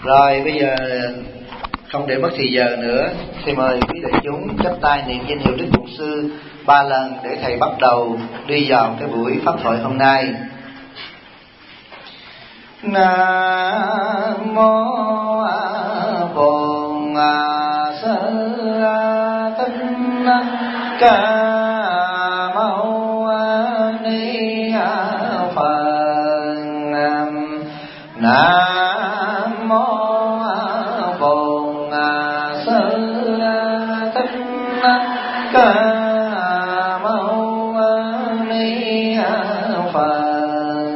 Rồi bây giờ không để mất thì giờ nữa, thì mời quý đại chúng chắp tay niệm danh hiệu Đức Bổn Sư 3 lần để thầy bắt đầu đi vào cái buổi pháp thoại hôm nay. Nam mô Bổn Sư Thích Ca Mâu Ni Phật. Nam mô Bổn Sư Thích Ca Mâu Ni Phật.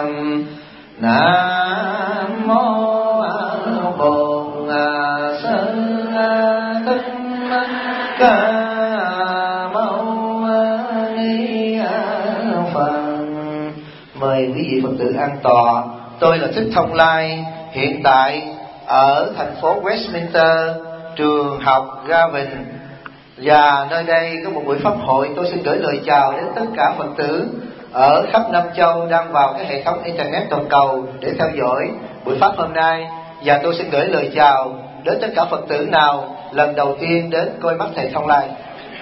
Nam mô Bổn Sư Thích Ca Mâu Ni Phật. Mời quý vị Phật tử an tọa. Tôi là Thích Thông Lai, hiện tại ở thành phố Westminster, trường học Garvin, và nơi đây có một buổi pháp hội. Tôi xin gửi lời chào đến tất cả Phật tử ở khắp Nam Châu đang vào cái hệ thống Internet toàn cầu để theo dõi buổi pháp hôm nay. Và tôi xin gửi lời chào đến tất cả Phật tử nào lần đầu tiên đến coi mắt thầy Thông Lai.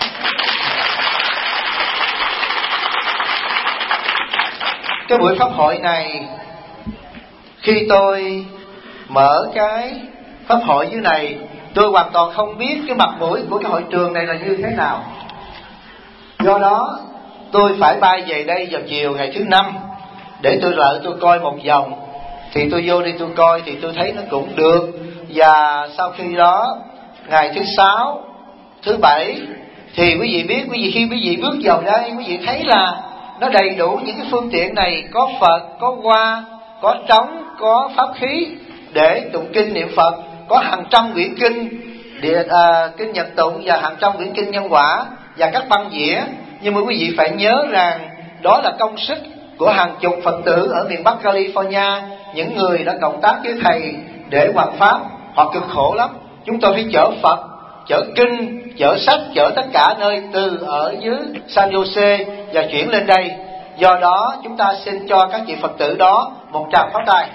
Cái buổi pháp hội này, khi tôi mở cái pháp hội như này, tôi hoàn toàn không biết cái mặt mũi của cái hội trường này là như thế nào. Do đó tôi phải bay về đây vào chiều ngày thứ Năm để tôi coi một vòng. Thì tôi vô đi tôi coi thì tôi thấy nó cũng được. Và sau khi đó ngày thứ Sáu, thứ Bảy thì quý vị biết, khi quý vị bước vào đây, quý vị thấy là nó đầy đủ những cái phương tiện này. Có Phật, có hoa, có trống, có pháp khí để tụng kinh niệm Phật, có hàng trăm quyển kinh kinh Nhật tụng và hàng trăm quyển kinh nhân quả và các băng dĩa. Nhưng mà quý vị phải nhớ rằng đó là công sức của hàng chục Phật tử ở miền Bắc California, những người đã cộng tác với thầy để hoàn pháp. Họ cực khổ lắm. Chúng tôi phải chở Phật, chở kinh, chở sách, chở tất cả nơi từ ở dưới San Jose và chuyển lên đây. Do đó chúng ta xin cho các vị Phật tử đó một tràng pháo tay.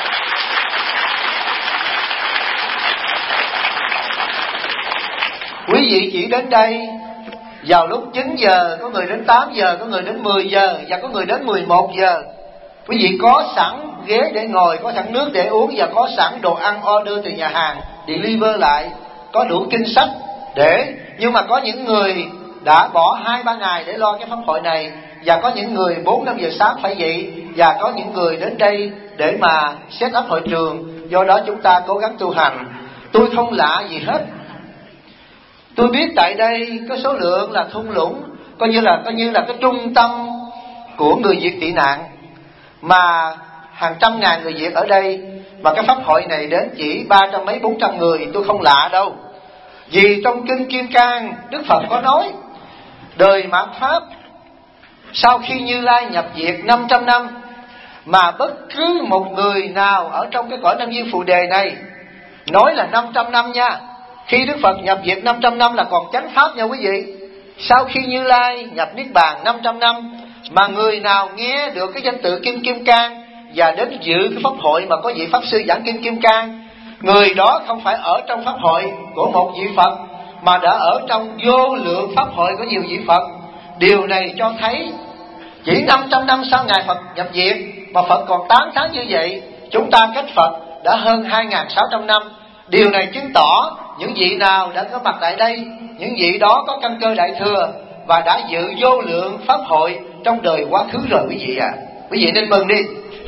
Quý vị chỉ đến đây vào lúc 9 giờ, có người đến 8 giờ, có người đến 10 giờ và có người đến 11 giờ. Quý vị có sẵn ghế để ngồi, có sẵn nước để uống và có sẵn đồ ăn order từ nhà hàng deliver lại, có đủ kinh sách để. Nhưng mà có những người đã bỏ 2-3 ngày để lo cái pháp hội này, và có những người 4-5 giờ sáng phải dậy, và có những người đến đây để mà set up hội trường. Do đó chúng ta cố gắng tu hành. Tôi không lạ gì hết. Tôi biết tại đây có số lượng là thung lũng, coi như là cái trung tâm của người Việt tị nạn, mà hàng trăm ngàn người Việt ở đây, mà cái pháp hội này đến chỉ 300 mấy 400 người. Tôi không lạ đâu. Vì trong kinh Kim Cang, Đức Phật có nói đời mạt Pháp sau khi Như Lai nhập diệt 500 năm, mà bất cứ một người nào ở trong cái cõi Nam Duyên Phù Đề này, nói là 500 năm nha, khi Đức Phật nhập diệt 500 năm là còn chánh pháp nha quý vị. Sau khi Như Lai nhập Niết Bàn 500 năm, mà người nào nghe được cái danh tự Kinh Kim Cang và đến dự cái pháp hội mà có vị Pháp Sư giảng Kinh Kim Cang, người đó không phải ở trong pháp hội của một vị Phật, mà đã ở trong vô lượng pháp hội của nhiều vị Phật. Điều này cho thấy chỉ 500 năm sau Ngài Phật nhập diệt mà Phật còn tán thán như vậy, chúng ta cách Phật đã hơn 2.600 năm. Điều này chứng tỏ những vị nào đã có mặt tại đây, những vị đó có căn cơ đại thừa và đã dự vô lượng pháp hội trong đời quá khứ rồi quý vị ạ. Quý vị nên mừng đi.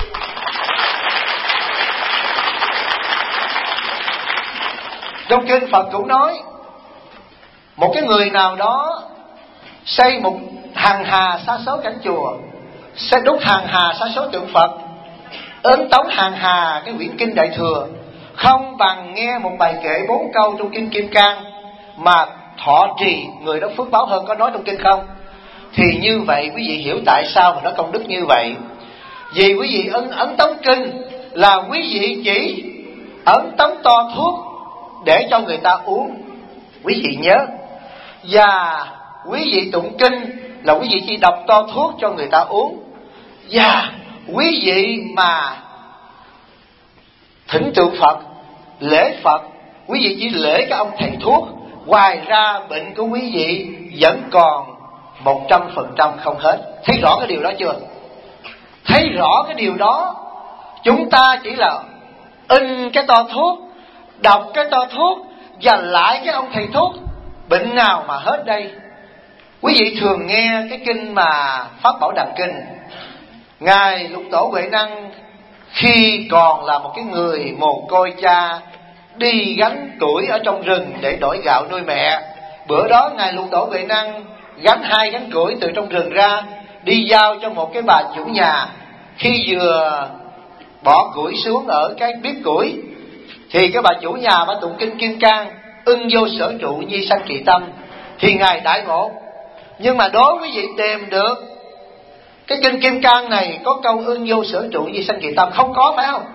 Trong kinh Phật cũng nói, một cái người nào đó xây một hàng hà sa số cảnh chùa, sẽ đúc hàng hà sa số tượng Phật, ấn tống hàng hà cái quyển kinh đại thừa, không bằng nghe một bài kệ 4 câu trong kinh Kim Cang mà thọ trì, người đó phước báo hơn. Có nói trong kinh không? Thì như vậy quý vị hiểu tại sao mà nó công đức như vậy. Vì quý vị ấn tống kinh là quý vị chỉ ấn tống to thuốc để cho người ta uống, quý vị nhớ. Và quý vị tụng kinh là quý vị chỉ đọc to thuốc cho người ta uống. Và quý vị mà thỉnh tượng Phật lễ Phật, quý vị chỉ lễ cái ông thầy thuốc, ngoài ra bệnh của quý vị vẫn còn 100% không hết. Thấy rõ cái điều đó chưa? Thấy rõ cái điều đó. Chúng ta chỉ là in cái to thuốc, đọc cái to thuốc và lại cái ông thầy thuốc, bệnh nào mà hết đây? Quý vị thường nghe cái kinh mà Pháp Bảo Đàn Kinh. Ngài Lục Tổ Huệ Năng khi còn là một cái người mồ côi cha, đi gánh củi ở trong rừng để đổi gạo nuôi mẹ. Bữa đó Ngài Lục Tổ Huệ Năng gánh 2 gánh củi từ trong rừng ra, đi giao cho một cái bà chủ nhà. Khi vừa bỏ củi xuống ở cái bếp củi thì cái bà chủ nhà bà tụng kinh Kim Cang, ưng vô sở trụ nhi sanh kỳ tâm, thì Ngài đại ngộ. Nhưng mà đối với vị tìm được cái kinh Kim Cang này có câu ưng vô sở trụ nhi sanh kỳ tâm không có, phải không?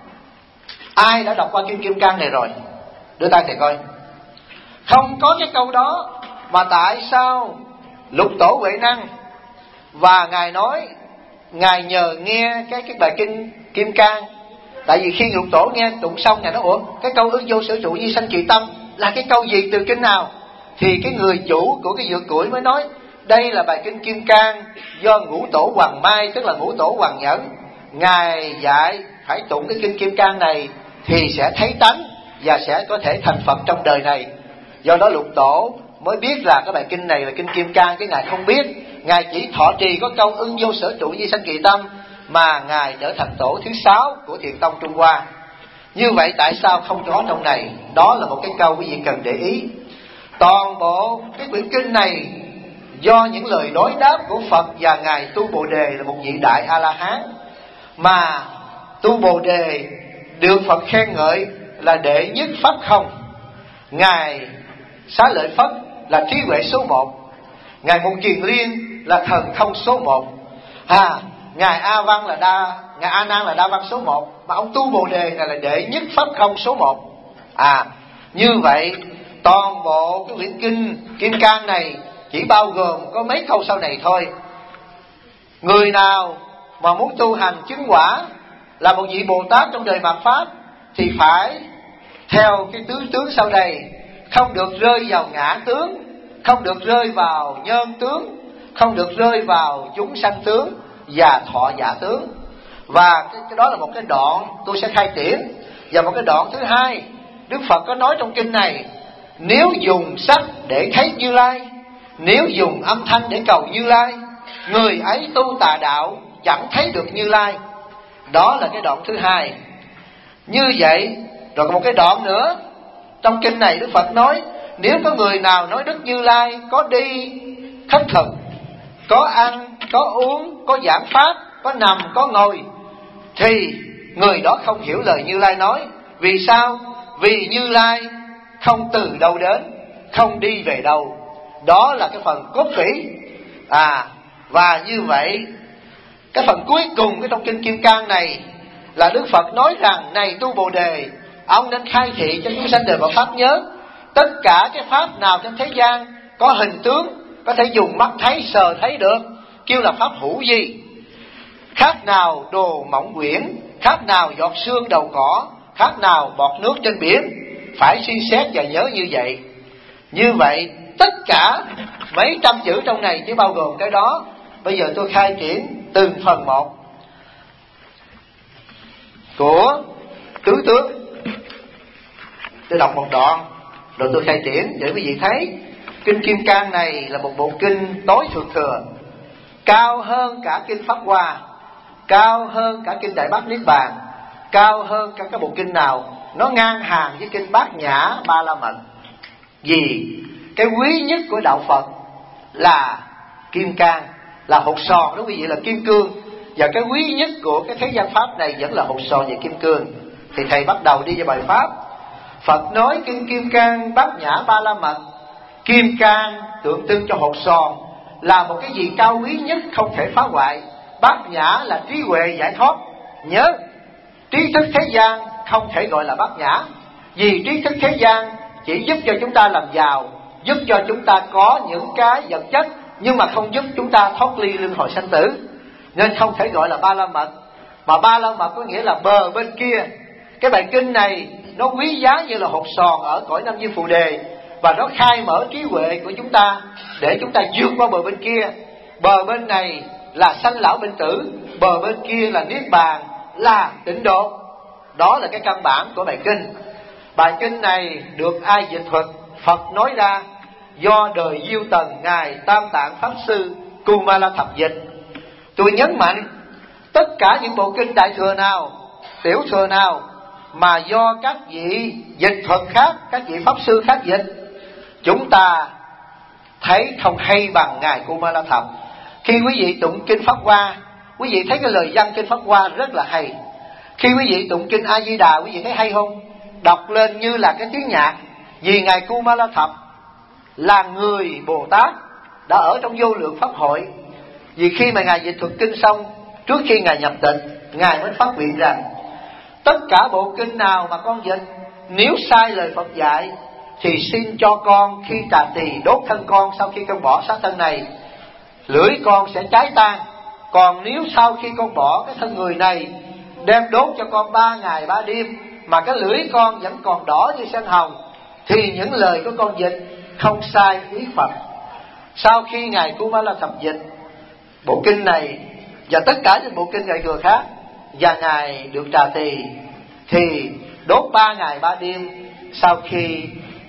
Ai đã đọc qua kinh Kim Cang này rồi? Đưa tay thầy coi. Không có cái câu đó. Mà tại sao Lục Tổ Huệ Năng và Ngài nói Ngài nhờ nghe cái bài kinh Kim Cang? Tại vì khi Lục Tổ nghe tụng xong, Ngài nói ủa, cái câu ưng vô sở trụ nhi sanh kỳ tâm là cái câu gì, từ kinh nào? Thì cái người chủ của cái dược củi mới nói đây là bài kinh Kim Cang do Ngũ Tổ Hoàng Mai, tức là Ngũ Tổ Hoàng Nhẫn, Ngài dạy phải tụng cái kinh Kim Cang này thì sẽ thấy tánh và sẽ có thể thành Phật trong đời này. Do đó Lục Tổ mới biết là cái bài kinh này là kinh Kim Cang, chứ Ngài không biết. Ngài chỉ thọ trì có câu ưng vô sở trụ nhi sanh kỳ tâm mà Ngài trở thành tổ thứ 6 của Thiền Tông Trung Hoa. Như vậy tại sao không có trong này? Đó là một cái câu quý vị cần để ý. Toàn bộ cái quyển kinh này do những lời đối đáp của Phật và Ngài Tu Bồ Đề là một vị đại A-la-hán, mà Tu Bồ Đề được Phật khen ngợi là đệ nhất pháp không. Ngài Xá Lợi Phất là trí huệ số 1, Ngài Mục Kiền Liên là thần thông số 1, Ngài A Nan là đa văn số 1, mà ông Tu Bồ Đề này là đệ nhất pháp không số 1. Như vậy toàn bộ cái quyển kinh Kim Cang này chỉ bao gồm có mấy câu sau này thôi. Người nào mà muốn tu hành chứng quả, là một vị Bồ Tát trong đời mạt Pháp, thì phải theo cái tứ tướng sau đây. Không được rơi vào ngã tướng, không được rơi vào nhân tướng, không được rơi vào chúng sanh tướng và thọ giả tướng. Và cái đó là một cái đoạn tôi sẽ khai triển. Và một cái đoạn thứ hai, Đức Phật có nói trong kinh này, nếu dùng sắc để thấy Như Lai, nếu dùng âm thanh để cầu Như Lai, người ấy tu tà đạo chẳng thấy được Như Lai. Đó là cái đoạn thứ hai. Như vậy, rồi còn một cái đoạn nữa trong kinh này, Đức Phật nói nếu có người nào nói Đức Như Lai có đi khất thực, có ăn, có uống, có giảng pháp, có nằm, có ngồi, thì người đó không hiểu lời Như Lai nói. Vì sao? Vì Như Lai không từ đâu đến, không đi về đâu. Đó là cái phần cốt vĩ. Và như vậy, cái phần cuối cùng cái trong kinh Kim Cang này là Đức Phật nói rằng, này Tu Bồ Đề, ông nên khai thị cho chúng sanh đời và pháp nhớ, tất cả cái pháp nào trên thế gian có hình tướng, có thể dùng mắt thấy, sờ thấy được, kêu là pháp hữu vi. Khác nào đồ mỏng quyển, khác nào giọt sương đầu cỏ, khác nào bọt nước trên biển, phải suy xét và nhớ như vậy. Như vậy tất cả mấy trăm chữ trong này chỉ bao gồm cái đó. Bây giờ tôi khai triển từng phần một của tứ tướng. Tôi đọc một đoạn rồi tôi khai triển để quý vị thấy kinh Kim Cang này là một bộ kinh tối thượng thừa, cao hơn cả kinh Pháp Hoa, cao hơn cả kinh Đại Bát Niết Bàn, cao hơn cả các bộ kinh nào. Nó ngang hàng với kinh Bát Nhã Ba La Mật. Vì cái quý nhất của đạo Phật là Kim Cang, là hột sòn đó quý vị, là kim cương. Và cái quý nhất của cái thế gian pháp này vẫn là hột sòn và kim cương. Thì thầy bắt đầu đi vào bài pháp. Phật nói kinh Kim Cang Bát Nhã Ba La Mật, Kim Cang tượng trưng cho hột sòn, là một cái gì cao quý nhất không thể phá hoại. Bát Nhã là trí huệ giải thoát. Nhớ, trí thức thế gian không thể gọi là bát nhã, vì trí thức thế gian chỉ giúp cho chúng ta làm giàu, giúp cho chúng ta có những cái vật chất, nhưng mà không giúp chúng ta thoát ly luân hồi sanh tử, nên không thể gọi là Ba La Mật. Mà Ba La Mật có nghĩa là bờ bên kia. Cái bài kinh này nó quý giá như là hột sòn ở cõi Nam Diêm Phù Đề, và nó khai mở trí huệ của chúng ta để chúng ta vượt qua bờ bên kia. Bờ bên này là sanh lão bệnh tử, bờ bên kia là niết bàn, là tịnh độ. Đó là cái căn bản của bài kinh. Bài kinh này được ai dịch thuật? Phật nói ra do đời Diêu Tần ngài Tam Tạng Pháp Sư Kumala Thập dịch. Tôi nhấn mạnh, tất cả những bộ kinh đại thừa nào, tiểu thừa nào mà do các vị dịch thuật khác, các vị pháp sư khác dịch, chúng ta thấy không hay bằng ngài Kumala Thập. Khi quý vị tụng kinh Pháp Hoa, quý vị thấy cái lời văn kinh Pháp Hoa rất là hay. Khi quý vị tụng kinh A Di Đà, quý vị thấy hay không? Đọc lên như là cái tiếng nhạc. Vì ngài Kumala Thập là người Bồ Tát đã ở trong vô lượng pháp hội. Vì khi mà ngài dịch thuật kinh xong, trước khi ngài nhập tịch, ngài mới phát nguyện rằng tất cả bộ kinh nào mà con dịch, nếu sai lời Phật dạy thì xin cho con khi trà tỳ đốt thân con, sau khi con bỏ xác thân này, lưỡi con sẽ cháy tan. Còn nếu sau khi con bỏ cái thân người này, đem đốt cho con 3 ngày 3 đêm mà cái lưỡi con vẫn còn đỏ như sen hồng, thì những lời của con dịch không sai ý Phật. Sau khi ngài Kumala Thập dịch bộ kinh này và tất cả những bộ kinh đại thừa khác, và ngài được trà tỳ, thì đốt 3 ngày 3 đêm. Sau khi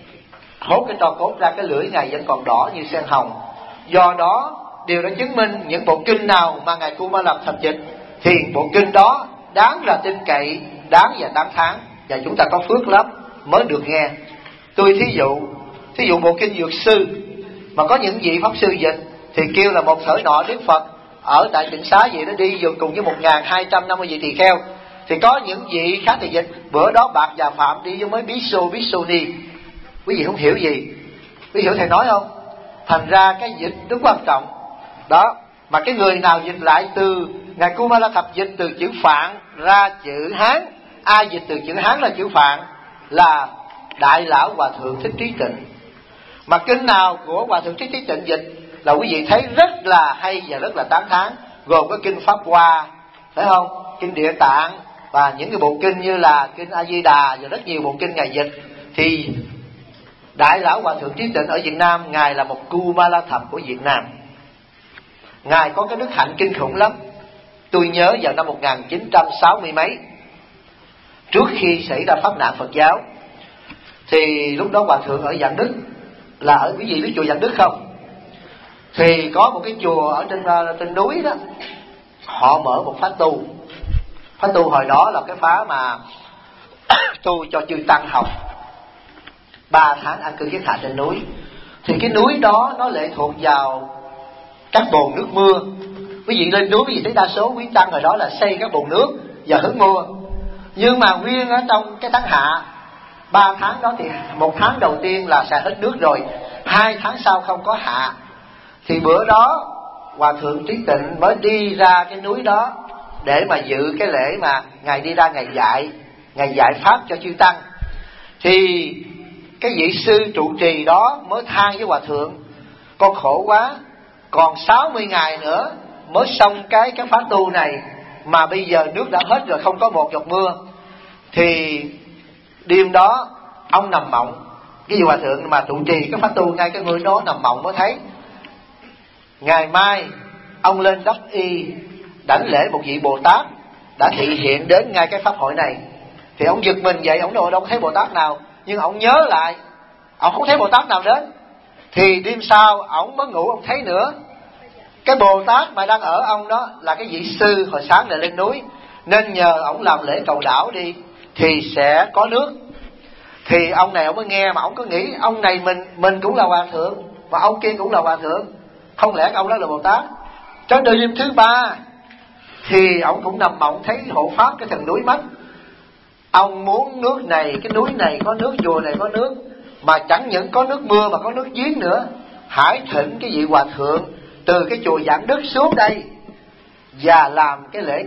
hốt cái tro cốt ra, cái lưỡi ngài vẫn còn đỏ như sen hồng. Do đó điều đã chứng minh những bộ kinh nào mà ngài Kumala Thập dịch thì bộ kinh đó đáng là tin cậy, đáng và đáng thán, và chúng ta có phước lắm mới được nghe. Tôi thí dụ bộ kinh Dược Sư mà có những vị pháp sư dịch thì kêu là một thời nọ Đức Phật ở tại Tịnh Xá vậy, nó đi vừa cùng với 1250 vị tỳ kheo. Thì có những vị khác thì dịch, bữa đó Bạc và Phạm đi với mấy Bhikshu-ni. Quý vị không hiểu gì? Quý vị hiểu thầy nói không? Thành ra cái dịch rất quan trọng đó. Mà cái người nào dịch lại từ ngài Kumala Thập dịch từ chữ Phạn ra chữ Hán, ai dịch từ chữ Hán ra chữ Phạn là Đại Lão Hòa Thượng Thích Trí Tịnh. Mà kinh nào của Hòa Thượng Thích Trí Tịnh dịch là quý vị thấy rất là hay và rất là tán thán, gồm có kinh Pháp Hoa, phải không? Kinh Địa Tạng và những cái bộ kinh như là kinh A Di Đà và rất nhiều bộ kinh ngài dịch. Thì Đại Lão Hòa Thượng Trí Tịnh ở Việt Nam, ngài là một Kumala Thập của Việt Nam. Ngài có cái đức hạnh kinh khủng lắm. Tôi nhớ vào năm 1960 mấy, trước khi xảy ra pháp nạn Phật giáo, thì lúc đó Hòa Thượng ở Vạn Đức, là ở quý vị biết chùa Vạn Đức không? Thì có một cái chùa ở trên núi đó, họ mở một phá tu. Phá tu hồi đó là cái phá mà tu cho chư tăng học 3 tháng ăn cư kiết hạ trên núi. Thì cái núi đó nó lệ thuộc vào các bồn nước mưa. Quý vị lên núi quý vị thấy đa số quý tăng ở đó là xây các bồn nước và hứng mưa. Nhưng mà nguyên ở trong cái tháng hạ 3 tháng đó thì 1 tháng đầu tiên là xài hết nước rồi, 2 tháng sau không có hạ. Thì bữa đó Hòa Thượng Trí Tịnh mới đi ra cái núi đó để mà dự cái lễ mà ngài đi ra ngài dạy pháp cho chư tăng. Thì cái vị sư trụ trì đó mới than với Hòa Thượng: con khổ quá, còn 60 ngày nữa mới xong cái pháp tu này, mà bây giờ nước đã hết rồi, không có một giọt mưa. Thì đêm đó ông nằm mộng, cái vị Hòa Thượng mà trụ trì cái pháp tu ngay cái người đó nằm mộng mới thấy. Ngày mai ông lên đắp y đảnh lễ một vị Bồ Tát đã thị hiện đến ngay cái pháp hội này. Thì ông giật mình vậy, ông đâu có thấy Bồ Tát nào, nhưng ông nhớ lại, ông không thấy Bồ Tát nào đến. Thì đêm sau ông mới ngủ, ông thấy nữa, cái Bồ Tát mà đang ở ông đó là cái vị sư hồi sáng này lên núi, nên nhờ ông làm lễ cầu đảo đi thì sẽ có nước. Thì ông này ông mới nghe, mà ông có nghĩ ông này mình cũng là Hòa Thượng và ông kia cũng là Hòa Thượng, không lẽ ông đó là Bồ Tát? Cho đến đêm thứ 3 thì ông cũng nằm mộng thấy hộ pháp cái thần núi mất. Ông muốn nước này, cái núi này có nước, chùa này có nước, mà chẳng những có nước mưa mà có nước giếng nữa. Hãy thỉnh cái vị Hòa Thượng từ cái chùa Vạn Đức xuống đây và làm cái lễ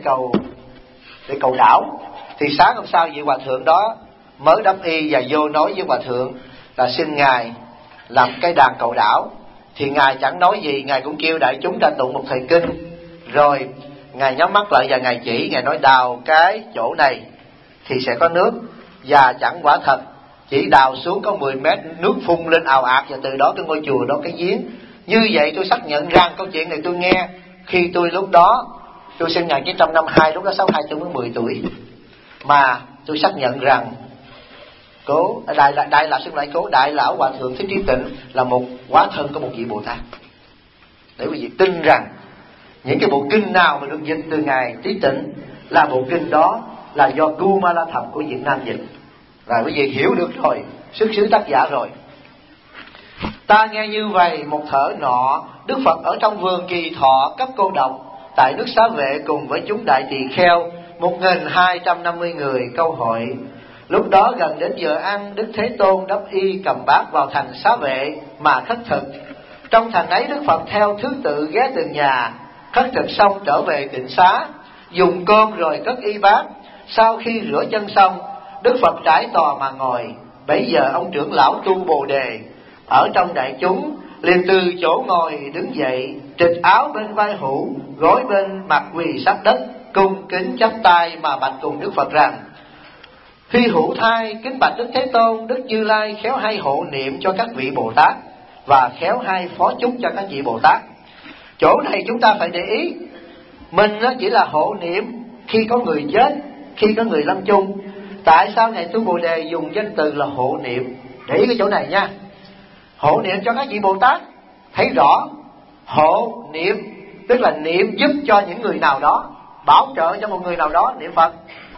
cầu đảo. Thì sáng hôm sau vị Hòa Thượng đó mới đắp y và vô nói với Hòa Thượng là xin ngài làm cái đàn cầu đảo. Thì ngài chẳng nói gì, ngài cũng kêu đại chúng ra tụng một thời kinh, rồi ngài nhắm mắt lại và ngài chỉ, ngài nói đào cái chỗ này thì sẽ có nước. và chẳng quả thật. Chỉ đào xuống có 10 mét, nước phun lên ào ạt, và từ đó cái ngôi chùa đó cái giếng. Như vậy tôi xác nhận rằng câu chuyện này tôi nghe khi tôi lúc đó, tôi sinh 1952, lúc đó 62 tôi mới 10 tuổi. Mà tôi xác nhận rằng cố Đại lão Hòa thượng Thích Trí Tịnh là một hóa thân của một vị Bồ Tát. Để quý vị tin rằng những cái bộ kinh nào mà được dịch từ ngài Trí Tịnh là bộ kinh đó là do Kumala Thập của Việt Nam dịch. Và quý vị hiểu được rồi, xuất xứ tác giả rồi. Ta nghe như vậy, một thở nọ, Đức Phật ở trong vườn Kỳ Thọ cấp cô độc tại nước Xá Vệ cùng với chúng đại tỳ kheo 1250 người. Câu hỏi: lúc đó gần đến giờ ăn, Đức Thế Tôn đắp y cầm bát vào thành Xá Vệ mà khất thực. Trong thành ấy, Đức Phật theo thứ tự ghé từng nhà, khất thực xong trở về tịnh xá, dùng cơm rồi cất y bát. Sau khi rửa chân xong, Đức Phật trải tòa mà ngồi. Bấy giờ ông trưởng lão Tu Bồ Đề ở trong đại chúng liền từ chỗ ngồi đứng dậy, trịch áo bên vai hữu, gối bên mặt quỳ sát đất, cung kính chắp tay mà bạch cùng Đức Phật rằng: Phi hữu thai, kính bạch Đức Thế Tôn, Đức Như Lai khéo hay hộ niệm cho các vị Bồ Tát và khéo hay phó chúc cho các vị Bồ Tát. Chỗ này chúng ta phải để ý, mình chỉ là hộ niệm khi có người chết, khi có người lâm chung. Tại sao ngài Tu Bồ Đề dùng danh từ là hộ niệm? Để ý cái chỗ này nha. Hộ niệm cho các vị Bồ Tát, thấy rõ. Hộ niệm tức là niệm giúp cho những người nào đó, bảo trợ cho một người nào đó, niệm Phật.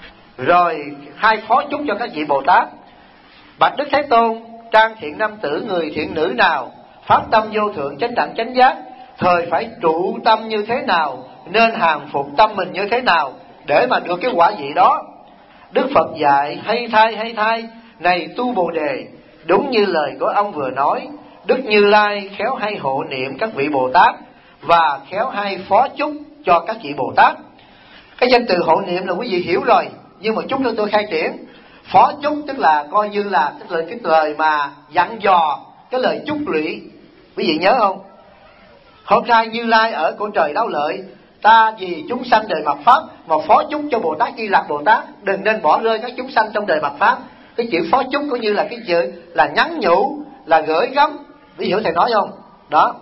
Rồi hai phó chúc cho các vị Bồ Tát. Bạch Đức Thế Tôn, trang thiện nam tử người thiện nữ nào phát tâm vô thượng chánh đẳng chánh giác, thời phải trụ tâm như thế nào, nên hàng phục tâm mình như thế nào để mà được cái quả vị đó. Đức Phật dạy: hay thay, này Tu Bồ Đề, đúng như lời của ông vừa nói, Đức Như Lai khéo hay hộ niệm các vị Bồ Tát và khéo hay phó chúc cho các vị Bồ Tát. Cái danh từ hộ niệm là quý vị hiểu rồi, nhưng mà chút nữa tôi khai triển. Phó chúc tức là coi như là cái lời mà dặn dò, cái lời chúc lụy. Quý vị nhớ không? Hôm nay Như Lai ở cõi trời Đáo Lợi, ta vì chúng sanh đời mạt Pháp mà phó chúc cho Bồ Tát Di Lặc Bồ Tát đừng nên bỏ rơi các chúng sanh trong đời mạt Pháp. Cái chữ phó chúc cũng như là cái chữ là nhắn nhủ, là gửi gắm. Ví dụ thầy nói không? Đó.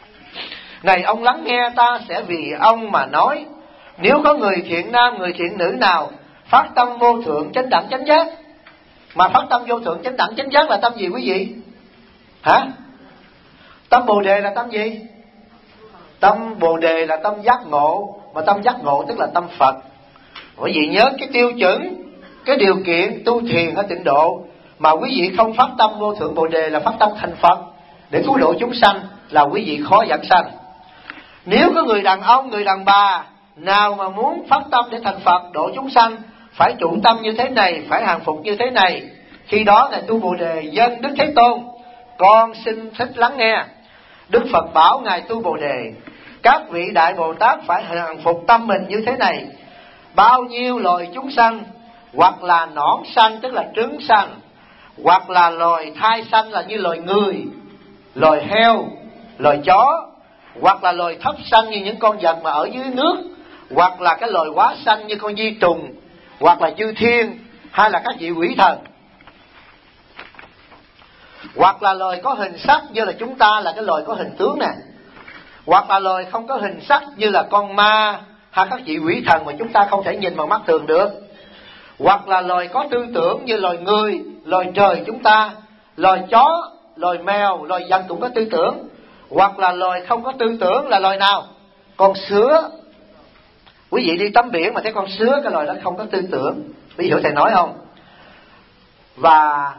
Này ông lắng nghe, ta sẽ vì ông mà nói. Nếu có người thiện nam, người thiện nữ nào phát tâm vô thượng chánh đẳng chánh giác. Mà phát tâm vô thượng chánh đẳng chánh giác là tâm gì quý vị? Hả? Tâm Bồ Đề là tâm gì? Tâm Bồ Đề là tâm giác ngộ. Mà tâm giác ngộ tức là tâm Phật. Quý vị nhớ cái tiêu chuẩn, cái điều kiện tu thiền ở tịnh độ mà quý vị không phát tâm vô thượng Bồ Đề là phát tâm thành Phật để cứu độ chúng sanh, là quý vị khó dẫn sanh. Nếu có người đàn ông, người đàn bà nào mà muốn phát tâm để thành Phật độ chúng sanh, phải trụ tâm như thế này, phải hàng phục như thế này. Khi đó ngài Tu Bồ Đề dân Đức Thế Tôn: con xin thích lắng nghe. Đức Phật bảo ngài Tu Bồ Đề: các vị đại Bồ Tát phải hàng phục tâm mình như thế này. Bao nhiêu loài chúng sanh, hoặc là nõn sanh tức là trứng sanh, hoặc là loài thai sanh là như loài người, loài heo, loài chó, hoặc là loài thấp sanh như những con vật mà ở dưới nước, hoặc là cái loài quá sanh như con vi trùng, hoặc là chư thiên, hay là các vị quỷ thần, hoặc là loài có hình sắc như là chúng ta là cái loài có hình tướng nè, hoặc là loài không có hình sắc như là con ma hay các vị quỷ thần mà chúng ta không thể nhìn bằng mắt thường được, hoặc là loài có tư tưởng như loài người, loài trời chúng ta, loài chó, loài mèo, loài vật cũng có tư tưởng, hoặc là loài không có tư tưởng là loài nào? Con sứa. Quý vị đi tắm biển mà thấy con sứa, cái loài đó không có tư tưởng. Quý vị hiểu thầy nói không? Và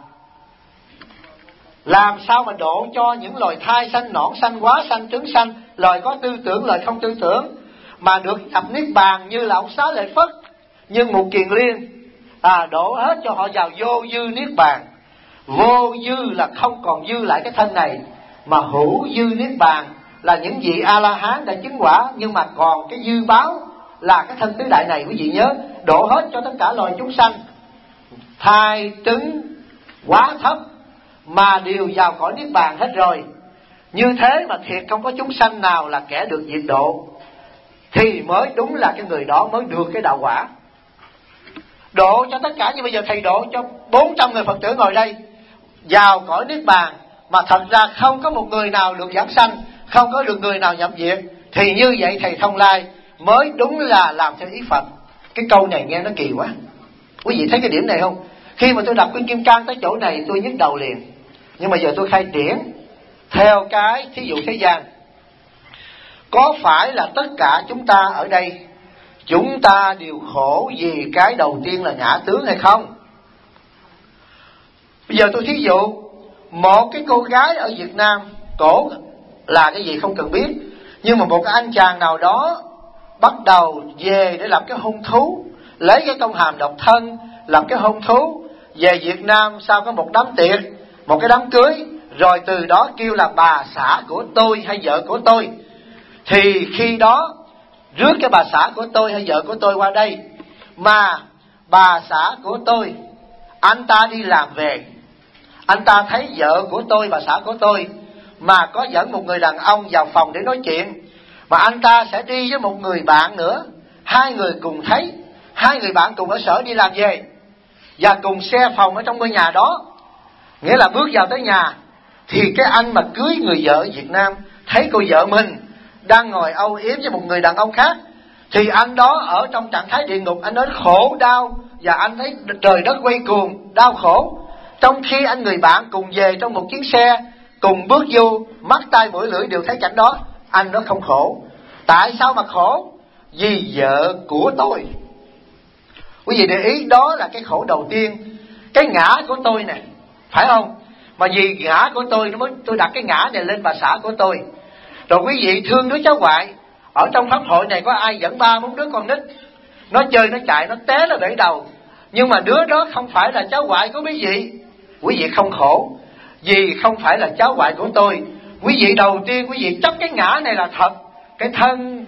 làm sao mà độ cho những loài thai sanh, nõn sanh, quá sanh, trứng sanh, loài có tư tưởng, loài không tư tưởng, mà được nhập niết bàn như là ông Xá Lợi Phất, nhưng một kiền liên, đổ hết cho họ vào vô dư niết bàn. Vô dư là không còn dư lại cái thân này, mà hữu dư niết bàn là những vị A-la-hán đã chứng quả, nhưng mà còn cái dư báo là cái thân tứ đại này. Quý vị nhớ, đổ hết cho tất cả loài chúng sanh, thai, trứng, quá thấp, mà đều vào cõi niết bàn hết rồi. Như thế mà thiệt không có chúng sanh nào là kẻ được diệt độ, thì mới đúng là cái người đó mới được cái đạo quả. độ cho tất cả, như bây giờ thầy độ cho 400 người Phật tử ngồi đây vào cõi niết bàn, mà thật ra không có một người nào được giảng sanh, không có được người nào nhập viện, thì như vậy thầy Thông Lai mới đúng là làm theo ý Phật. Cái câu này nghe nó kỳ quá. Quý vị thấy cái điểm này không? Khi mà tôi đọc Kinh Kim Cang tới chỗ này tôi nhức đầu liền. Nhưng mà giờ tôi khai triển theo cái thí dụ thế gian. Có phải là tất cả chúng ta ở đây, chúng ta đều khổ vì cái đầu tiên là ngã tướng hay không? Bây giờ tôi thí dụ, một cái cô gái ở Việt Nam, cổ là cái gì không cần biết, nhưng mà một cái anh chàng nào đó bắt đầu về để làm cái hôn thú, lấy cái công hàm độc thân, làm cái hôn thú, về Việt Nam sau có một đám tiệc, một cái đám cưới, rồi từ đó kêu là bà xã của tôi hay vợ của tôi. Thì khi đó rước cái bà xã của tôi hay vợ của tôi qua đây, mà bà xã của tôi, anh ta đi làm về, anh ta thấy vợ của tôi, bà xã của tôi mà có dẫn một người đàn ông vào phòng để nói chuyện, mà anh ta sẽ đi với một người bạn nữa, hai người cùng thấy, hai người bạn cùng ở sở đi làm về và cùng share phòng ở trong ngôi nhà đó. Nghĩa là bước vào tới nhà thì cái anh mà cưới người vợ ở Việt Nam thấy cô vợ mình đang ngồi âu yếm với một người đàn ông khác, thì anh đó ở trong trạng thái địa ngục, anh nói khổ đau và anh thấy trời đất quay cuồng, đau khổ. Trong khi anh người bạn cùng về trong một chiếc xe, cùng bước vô, mắt tai mũi lưỡi đều thấy cảnh đó, anh đó không khổ. Tại sao mà khổ? Vì vợ của tôi. Quý vị để ý, đó là cái khổ đầu tiên. Cái ngã của tôi nè, phải không? Mà vì ngã của tôi nó mới tôi đặt cái ngã này lên bà xã của tôi. Rồi quý vị thương đứa cháu ngoại, ở trong pháp hội này có ai dẫn 3-4 đứa con nít, nó chơi nó chạy nó té nó bể đầu, nhưng mà đứa đó không phải là cháu ngoại của quý vị. Quý vị không khổ vì không phải là cháu ngoại của tôi. Quý vị đầu tiên quý vị chấp cái ngã này là thật, cái thân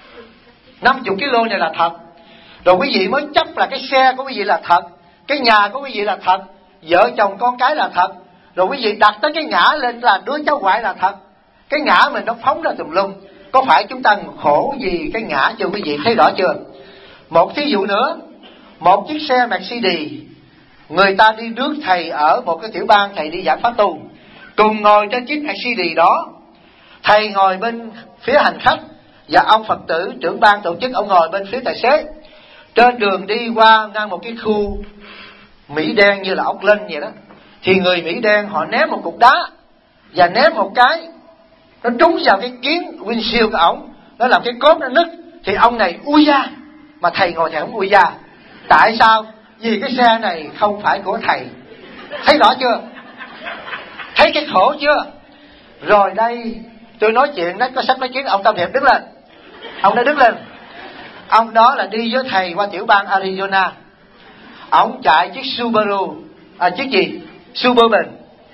50 kg này là thật. Rồi quý vị mới chấp là cái xe của quý vị là thật, cái nhà của quý vị là thật, vợ chồng con cái là thật. Rồi quý vị đặt tới cái ngã lên là đứa cháu ngoại là thật. Cái ngã mình nó phóng ra tùm lum. Có phải chúng ta khổ vì cái ngã chưa? Quý vị thấy rõ chưa? Một thí dụ nữa, một chiếc xe Mercedes, người ta đi rước thầy ở một cái tiểu bang, thầy đi giảng pháp tu, cùng ngồi trên chiếc Mercedes đó. Thầy ngồi bên phía hành khách và ông Phật tử trưởng ban tổ chức ông ngồi bên phía tài xế. Trên đường đi qua ngang một cái khu Mỹ đen như là ốc Linh vậy đó, thì người Mỹ đen họ ném một cục đá và ném một cái, nó trúng vào cái kiến windshield của ổng, nó làm cái cốp nó nứt. Thì ông này ui da, mà thầy ngồi thầy không ui da. Tại sao? Vì cái xe này không phải của thầy. Thấy rõ chưa? Thấy cái khổ chưa? Rồi đây tôi nói chuyện nó có sắp nói chuyện, ông Tâm Hiệp đứng lên. Ông đã đứng lên. Ông đó là đi với thầy qua tiểu bang Arizona. Ông chạy chiếc Subaru, chiếc gì? Suburban.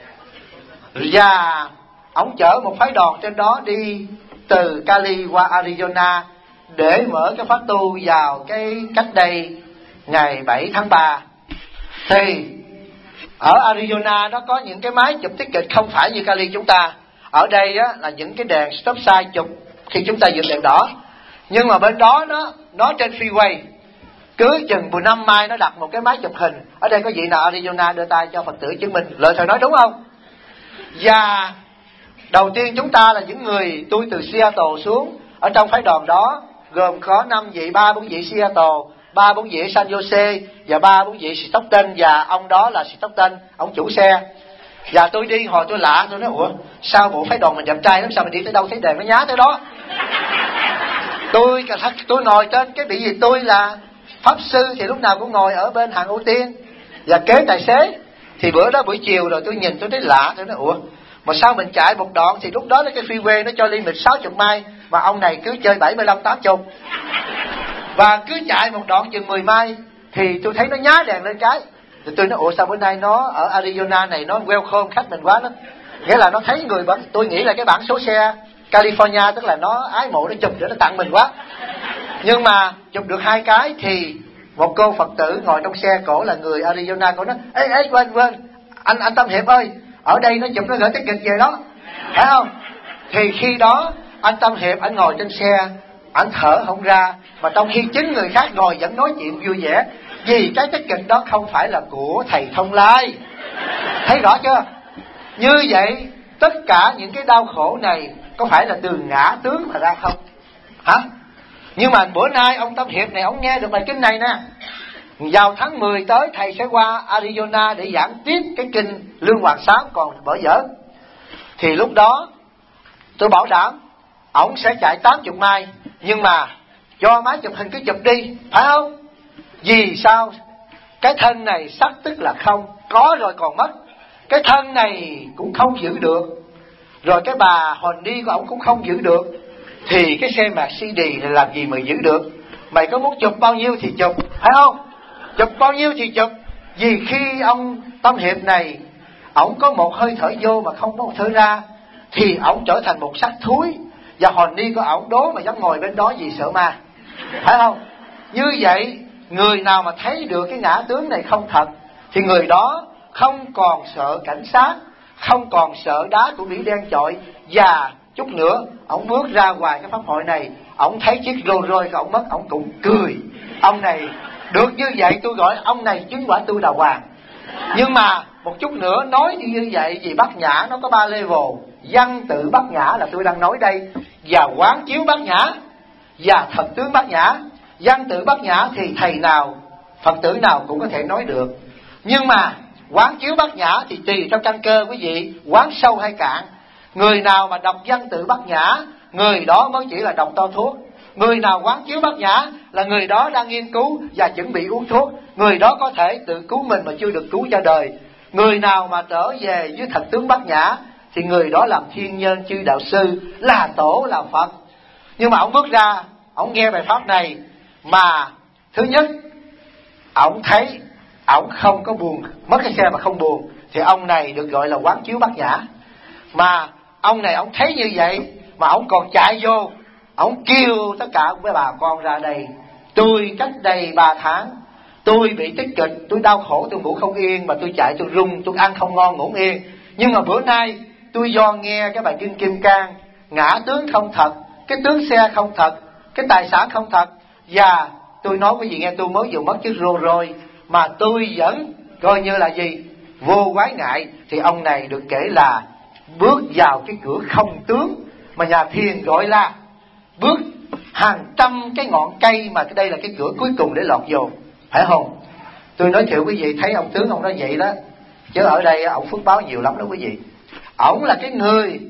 Và ông chở một phái đoàn trên đó đi từ Cali qua Arizona để mở cái pháp tu vào cái cách đây ngày 7 tháng 3. Thì ở Arizona nó có những cái máy chụp ticket không phải như Cali chúng ta. Ở đây á, là những cái đèn stop sign chụp khi chúng ta dừng đèn đỏ. Nhưng mà bên đó nó trên freeway, cứ chừng 15 mai nó đặt một cái máy chụp hình. Ở đây có vị nào Arizona đưa tay cho Phật tử chứng minh lời thầy nói đúng không? Và đầu tiên chúng ta là những người tôi từ Seattle xuống, ở trong phái đoàn đó gồm có 5 vị, 3-4 vị Seattle, 3-4 vị San Jose và 3-4 vị Stockton, và ông đó là Stockton, ông chủ xe. Và tôi đi hồi tôi lạ, tôi nói ủa sao bộ phái đoàn mình đẹp trai lắm, sao mình đi tới đâu thấy đèn nó nhá tới đó. Tôi ngồi trên cái bị gì, tôi là pháp sư thì lúc nào cũng ngồi ở bên hàng ưu tiên và kế tài xế. Thì bữa đó buổi chiều rồi tôi nhìn tôi thấy lạ, tôi nói ủa mà sao mình chạy một đoạn thì lúc đó cái freeway nó cho limit 60 mai mà ông này cứ chơi 75-80. Và cứ chạy một đoạn chừng 10 mai thì tôi thấy nó nhá đèn lên cái. Thì tôi nói ủa sao bữa nay nó ở Arizona này nó welcome khách mình quá. Nó nghĩa là nó thấy người bản, tôi nghĩ là cái bản số xe California, tức là nó ái mộ, nó chụp để nó tặng mình quá. Nhưng mà chụp được 2 cái thì một cô Phật tử ngồi trong xe, cổ là người Arizona, cổ nói ê quên anh Tâm Hiệp ơi, ở đây nó chụp nó gửi ticket về đó, phải không? Thì khi đó anh Tâm Hiệp anh ngồi trên xe, anh thở không ra, mà trong khi 9 người khác ngồi vẫn nói chuyện vui vẻ. Vì cái tích cực đó không phải là của thầy Thông Lai. Thấy rõ chưa? Như vậy tất cả những cái đau khổ này có phải là từ ngã tướng mà ra không? Hả? Nhưng mà bữa nay ông Tâm Hiệp này ông nghe được bài kinh này nè. Vào tháng 10 tới thầy sẽ qua Arizona để giảng tiếp cái kinh Lương Hoàng Sám còn vở dở. Thì lúc đó tôi bảo đảm ổng sẽ chạy 80 mai. Nhưng mà cho máy chụp hình cứ chụp đi, phải không? Vì sao? Cái thân này sắc tức là không, có rồi còn mất. Cái thân này cũng không giữ được, rồi cái bà hồn đi của ổng cũng không giữ được. Thì cái xe Mercedes này làm gì mà giữ được? Mày có muốn chụp bao nhiêu thì chụp, phải không? Chụp bao nhiêu thì chụp. Vì khi ông Tâm Hiệp này ổng có một hơi thở vô mà không có một hơi ra, thì ổng trở thành một xác thúi. Và hồn đi của ổng đố mà dám ngồi bên đó vì sợ ma, phải không? Như vậy người nào mà thấy được cái ngã tướng này không thật thì người đó không còn sợ cảnh sát, không còn sợ đá của Mỹ đen chọi. Và chút nữa ổng bước ra ngoài cái pháp hội này, ổng thấy chiếc Rolls Royce của ổng mất, ổng cũng cười. Ông này được như vậy tôi gọi ông này chứng quả tu đà hoàng. Nhưng mà một chút nữa nói như vậy vì Bát Nhã nó có 3 level. Văn tự Bát Nhã là tôi đang nói đây, và quán chiếu Bát Nhã, và thật tướng Bát Nhã. Văn tự Bát Nhã thì thầy nào Phật tử nào cũng có thể nói được. Nhưng mà quán chiếu Bát Nhã thì tùy theo căn cơ quý vị, quán sâu hay cạn. Người nào mà đọc văn tự Bát Nhã, người đó mới chỉ là đọc to thuốc. Người nào quán chiếu Bát Nhã là người đó đang nghiên cứu và chuẩn bị uống thuốc. Người đó có thể tự cứu mình mà chưa được cứu cho đời. Người nào mà trở về với thật tướng Bát Nhã thì người đó làm thiên nhân chư đạo sư, là tổ là Phật. Nhưng mà ông bước ra, ông nghe bài pháp này mà thứ nhất ông thấy ông không có buồn, mất cái xe mà không buồn, thì ông này được gọi là quán chiếu Bát Nhã. Mà ông này ông thấy như vậy mà ông còn chạy vô, ông kêu tất cả với bà con ra đây. Tôi cách đây 3 tháng tôi bị tích cực, tôi đau khổ, tôi ngủ không yên, mà tôi chạy tôi run, tôi ăn không ngon ngủ yên. Nhưng mà bữa nay tôi do nghe cái bài kinh Kim Cang, ngã tướng không thật, cái tướng xe không thật, cái tài sản không thật, và tôi nói quý vị nghe, tôi mới vừa mất chiếc Rolls Royce mà tôi vẫn coi như là gì? Vô quái ngại. Thì ông này được kể là bước vào cái cửa không tướng, mà nhà thiền gọi là bước hàng trăm cái ngọn cây, mà đây là cái cửa cuối cùng để lọt vô, phải không? Tôi nói thiệu quý vị thấy ông tướng ông nói vậy đó, chứ ở đây ông phước báo nhiều lắm đó quý vị. Ông là cái người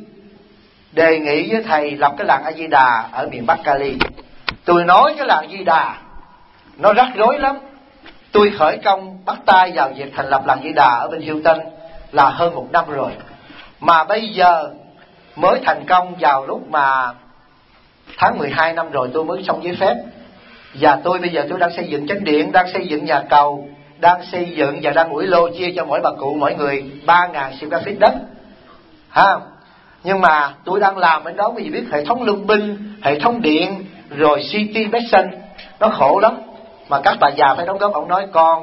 đề nghị với thầy lập cái làng A Di Đà ở miền Bắc Cali. Tôi nói cái làng Di Đà nó rắc rối lắm. Tôi khởi công bắt tay vào việc thành lập làng Di Đà ở bên Hilton là hơn 1 năm rồi, mà bây giờ mới thành công vào lúc mà tháng 12 năm rồi tôi mới xong giấy phép. Và tôi bây giờ tôi đang xây dựng chánh điện, đang xây dựng nhà cầu, đang xây dựng và đang ủi lô chia cho mỗi bà cụ mỗi người 3.000 square feet đất ha. Nhưng mà tôi đang làm bên đó quý vị biết, hệ thống lương binh, hệ thống điện, rồi city basin, nó khổ lắm. Mà các bà già phải đóng góp. Ông nói con,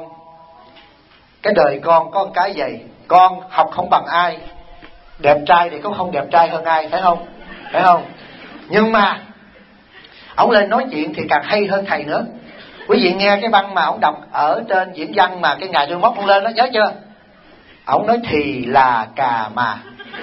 cái đời con có một cái vậy, con học không bằng ai, đẹp trai thì cũng không đẹp trai hơn ai, phải không? Phải không? Nhưng mà ông lên nói chuyện thì càng hay hơn thầy nữa. Quý vị nghe cái băng mà ông đọc ở trên diễn văn mà cái ngày tôi móc ông lên đó, nhớ chưa? Ông nói thì là cà mà.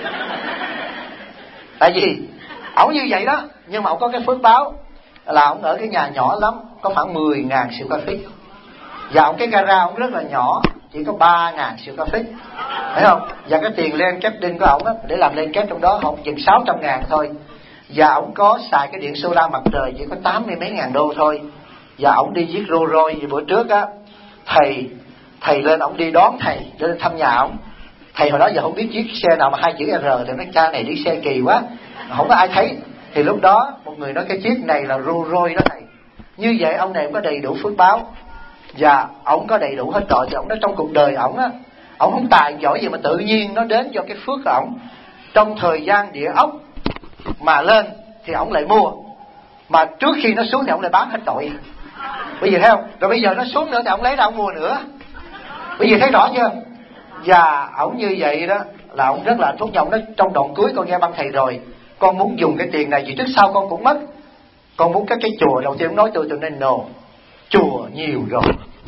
Tại vì ông như vậy đó, nhưng mà ông có cái phước báo là ông ở cái nhà nhỏ lắm, có khoảng 10.000 square feet. Và ông cái gara ông rất là nhỏ, chỉ có 3.000 square feet, phải không? Và cái tiền lên kép đinh của ông á, để làm lên kép trong đó ông chừng 600.000 thôi. Và ông có xài cái điện solar mặt trời chỉ có 80 mấy ngàn đô thôi. Và ông đi viết Rolls Royce. Vì bữa trước á, thầy lên, ông đi đón thầy lên thăm nhà ông. Thầy hồi đó giờ không biết chiếc xe nào mà 2 chữ R, thì nói cha này đi xe kỳ quá, không có ai thấy. Thì lúc đó một người nói cái chiếc này là Rolls Royce đó thầy. Như vậy ông này có đầy đủ phước báo, và ông có đầy đủ hết rồi. Thì ông nói trong cuộc đời ông á, ông không tài giỏi gì mà tự nhiên nó đến do cái phước của ông. Trong thời gian địa ốc mà lên thì ông lại mua, mà trước khi nó xuống thì ông lại bán hết tội. Bây giờ thấy không? Rồi bây giờ nó xuống nữa thì ông lấy ra ông mua nữa. Bây giờ thấy rõ chưa? Và ông như vậy đó là ông rất là hạnh phúc. Nhau nói trong đoạn cuối con nghe băng thầy rồi, con muốn dùng cái tiền này vì trước sau con cũng mất. Con muốn cái chùa đầu tiên ông nói tôi nên no, chùa nhiều rồi,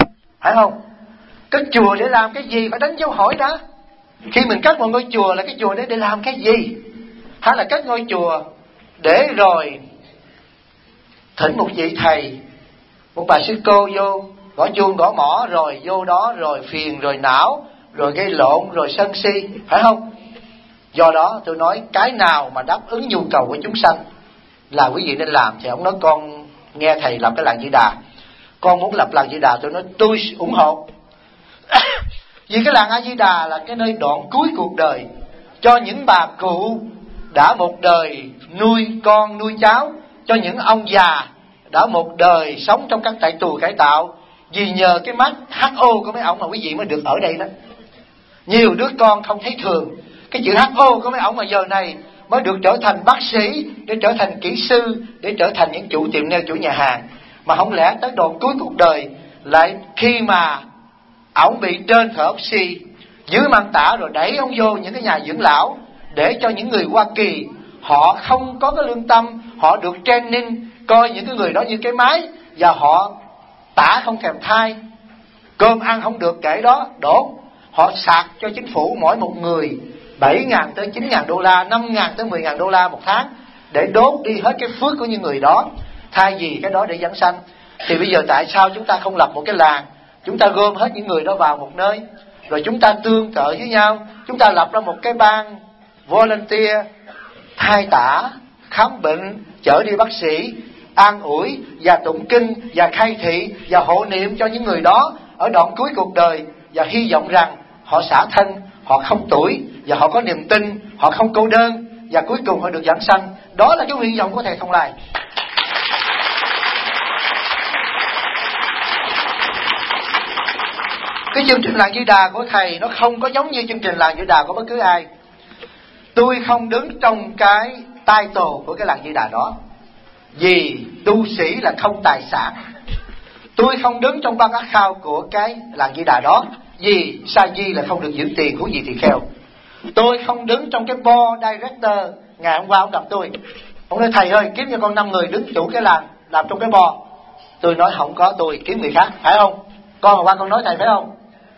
phải không? Cất chùa để làm cái gì? Phải đánh dấu hỏi đã. Khi mình cất một ngôi chùa là cái chùa để làm cái gì? Hay là cất ngôi chùa để rồi thỉnh một vị thầy, một bà sư cô vô gõ chuông gõ mõ, rồi vô đó rồi phiền rồi não rồi gây lộn rồi sân si, phải không? Do đó tôi nói cái nào mà đáp ứng nhu cầu của chúng sanh là quý vị nên làm. Thì ông nói con nghe thầy lập cái làng Di Đà, con muốn lập làng Di Đà. Tôi nói tôi ủng hộ. Vì cái làng A Di Đà là cái nơi đoạn cuối cuộc đời cho những bà cụ đã một đời nuôi con nuôi cháu, cho những ông già đã một đời sống trong các trại tù cải tạo. Vì nhờ cái mắt HO của mấy ông mà quý vị mới được ở đây đó. Nhiều đứa con không thấy thường cái chữ HO của mấy ông mà giờ này mới được trở thành bác sĩ, để trở thành kỹ sư, để trở thành những chủ tiệm nail, chủ nhà hàng. Mà không lẽ tới đoạn cuối cuộc đời lại khi mà ổng bị trên thở oxy, dưới mang tả, rồi đẩy ông vô những cái nhà dưỡng lão để cho những người Hoa Kỳ họ không có cái lương tâm, họ được training coi những cái người đó như cái máy, và họ tả không thèm thai, cơm ăn không được kể đó đổ. Họ sạc cho chính phủ mỗi một người 7.000 tới 9.000 đô la, 5.000 tới 10.000 đô la một tháng để đốt đi hết cái phước của những người đó, thay vì cái đó để giảng sanh. Thì bây giờ tại sao chúng ta không lập một cái làng, chúng ta gom hết những người đó vào một nơi, rồi chúng ta tương trợ với nhau, chúng ta lập ra một cái ban volunteer thai tả, khám bệnh, chở đi bác sĩ, an ủi và tụng kinh và khai thị và hộ niệm cho những người đó ở đoạn cuối cuộc đời, và hy vọng rằng họ xả thân, họ không tuổi, và họ có niềm tin, họ không cô đơn, và cuối cùng họ được giảng sanh. Đó là cái nguyện vọng của thầy Thông Lai. Cái chương trình làng Di Đà của thầy nó không có giống như chương trình làng Di Đà của bất cứ ai. Tôi không đứng trong cái title của cái làng Di Đà đó, vì tu sĩ là không tài sản. Tôi không đứng trong ban account của cái làng Di Đà đó, vì sa di là không được giữ tiền của gì thì kheo. Tôi không đứng trong cái board director. Ngày hôm qua ông gặp tôi, ông nói thầy ơi kiếm cho con 5 người đứng chủ cái làng làm trong cái board. Tôi nói không có, tôi kiếm người khác, phải không? Con hôm qua con nói thầy phải không?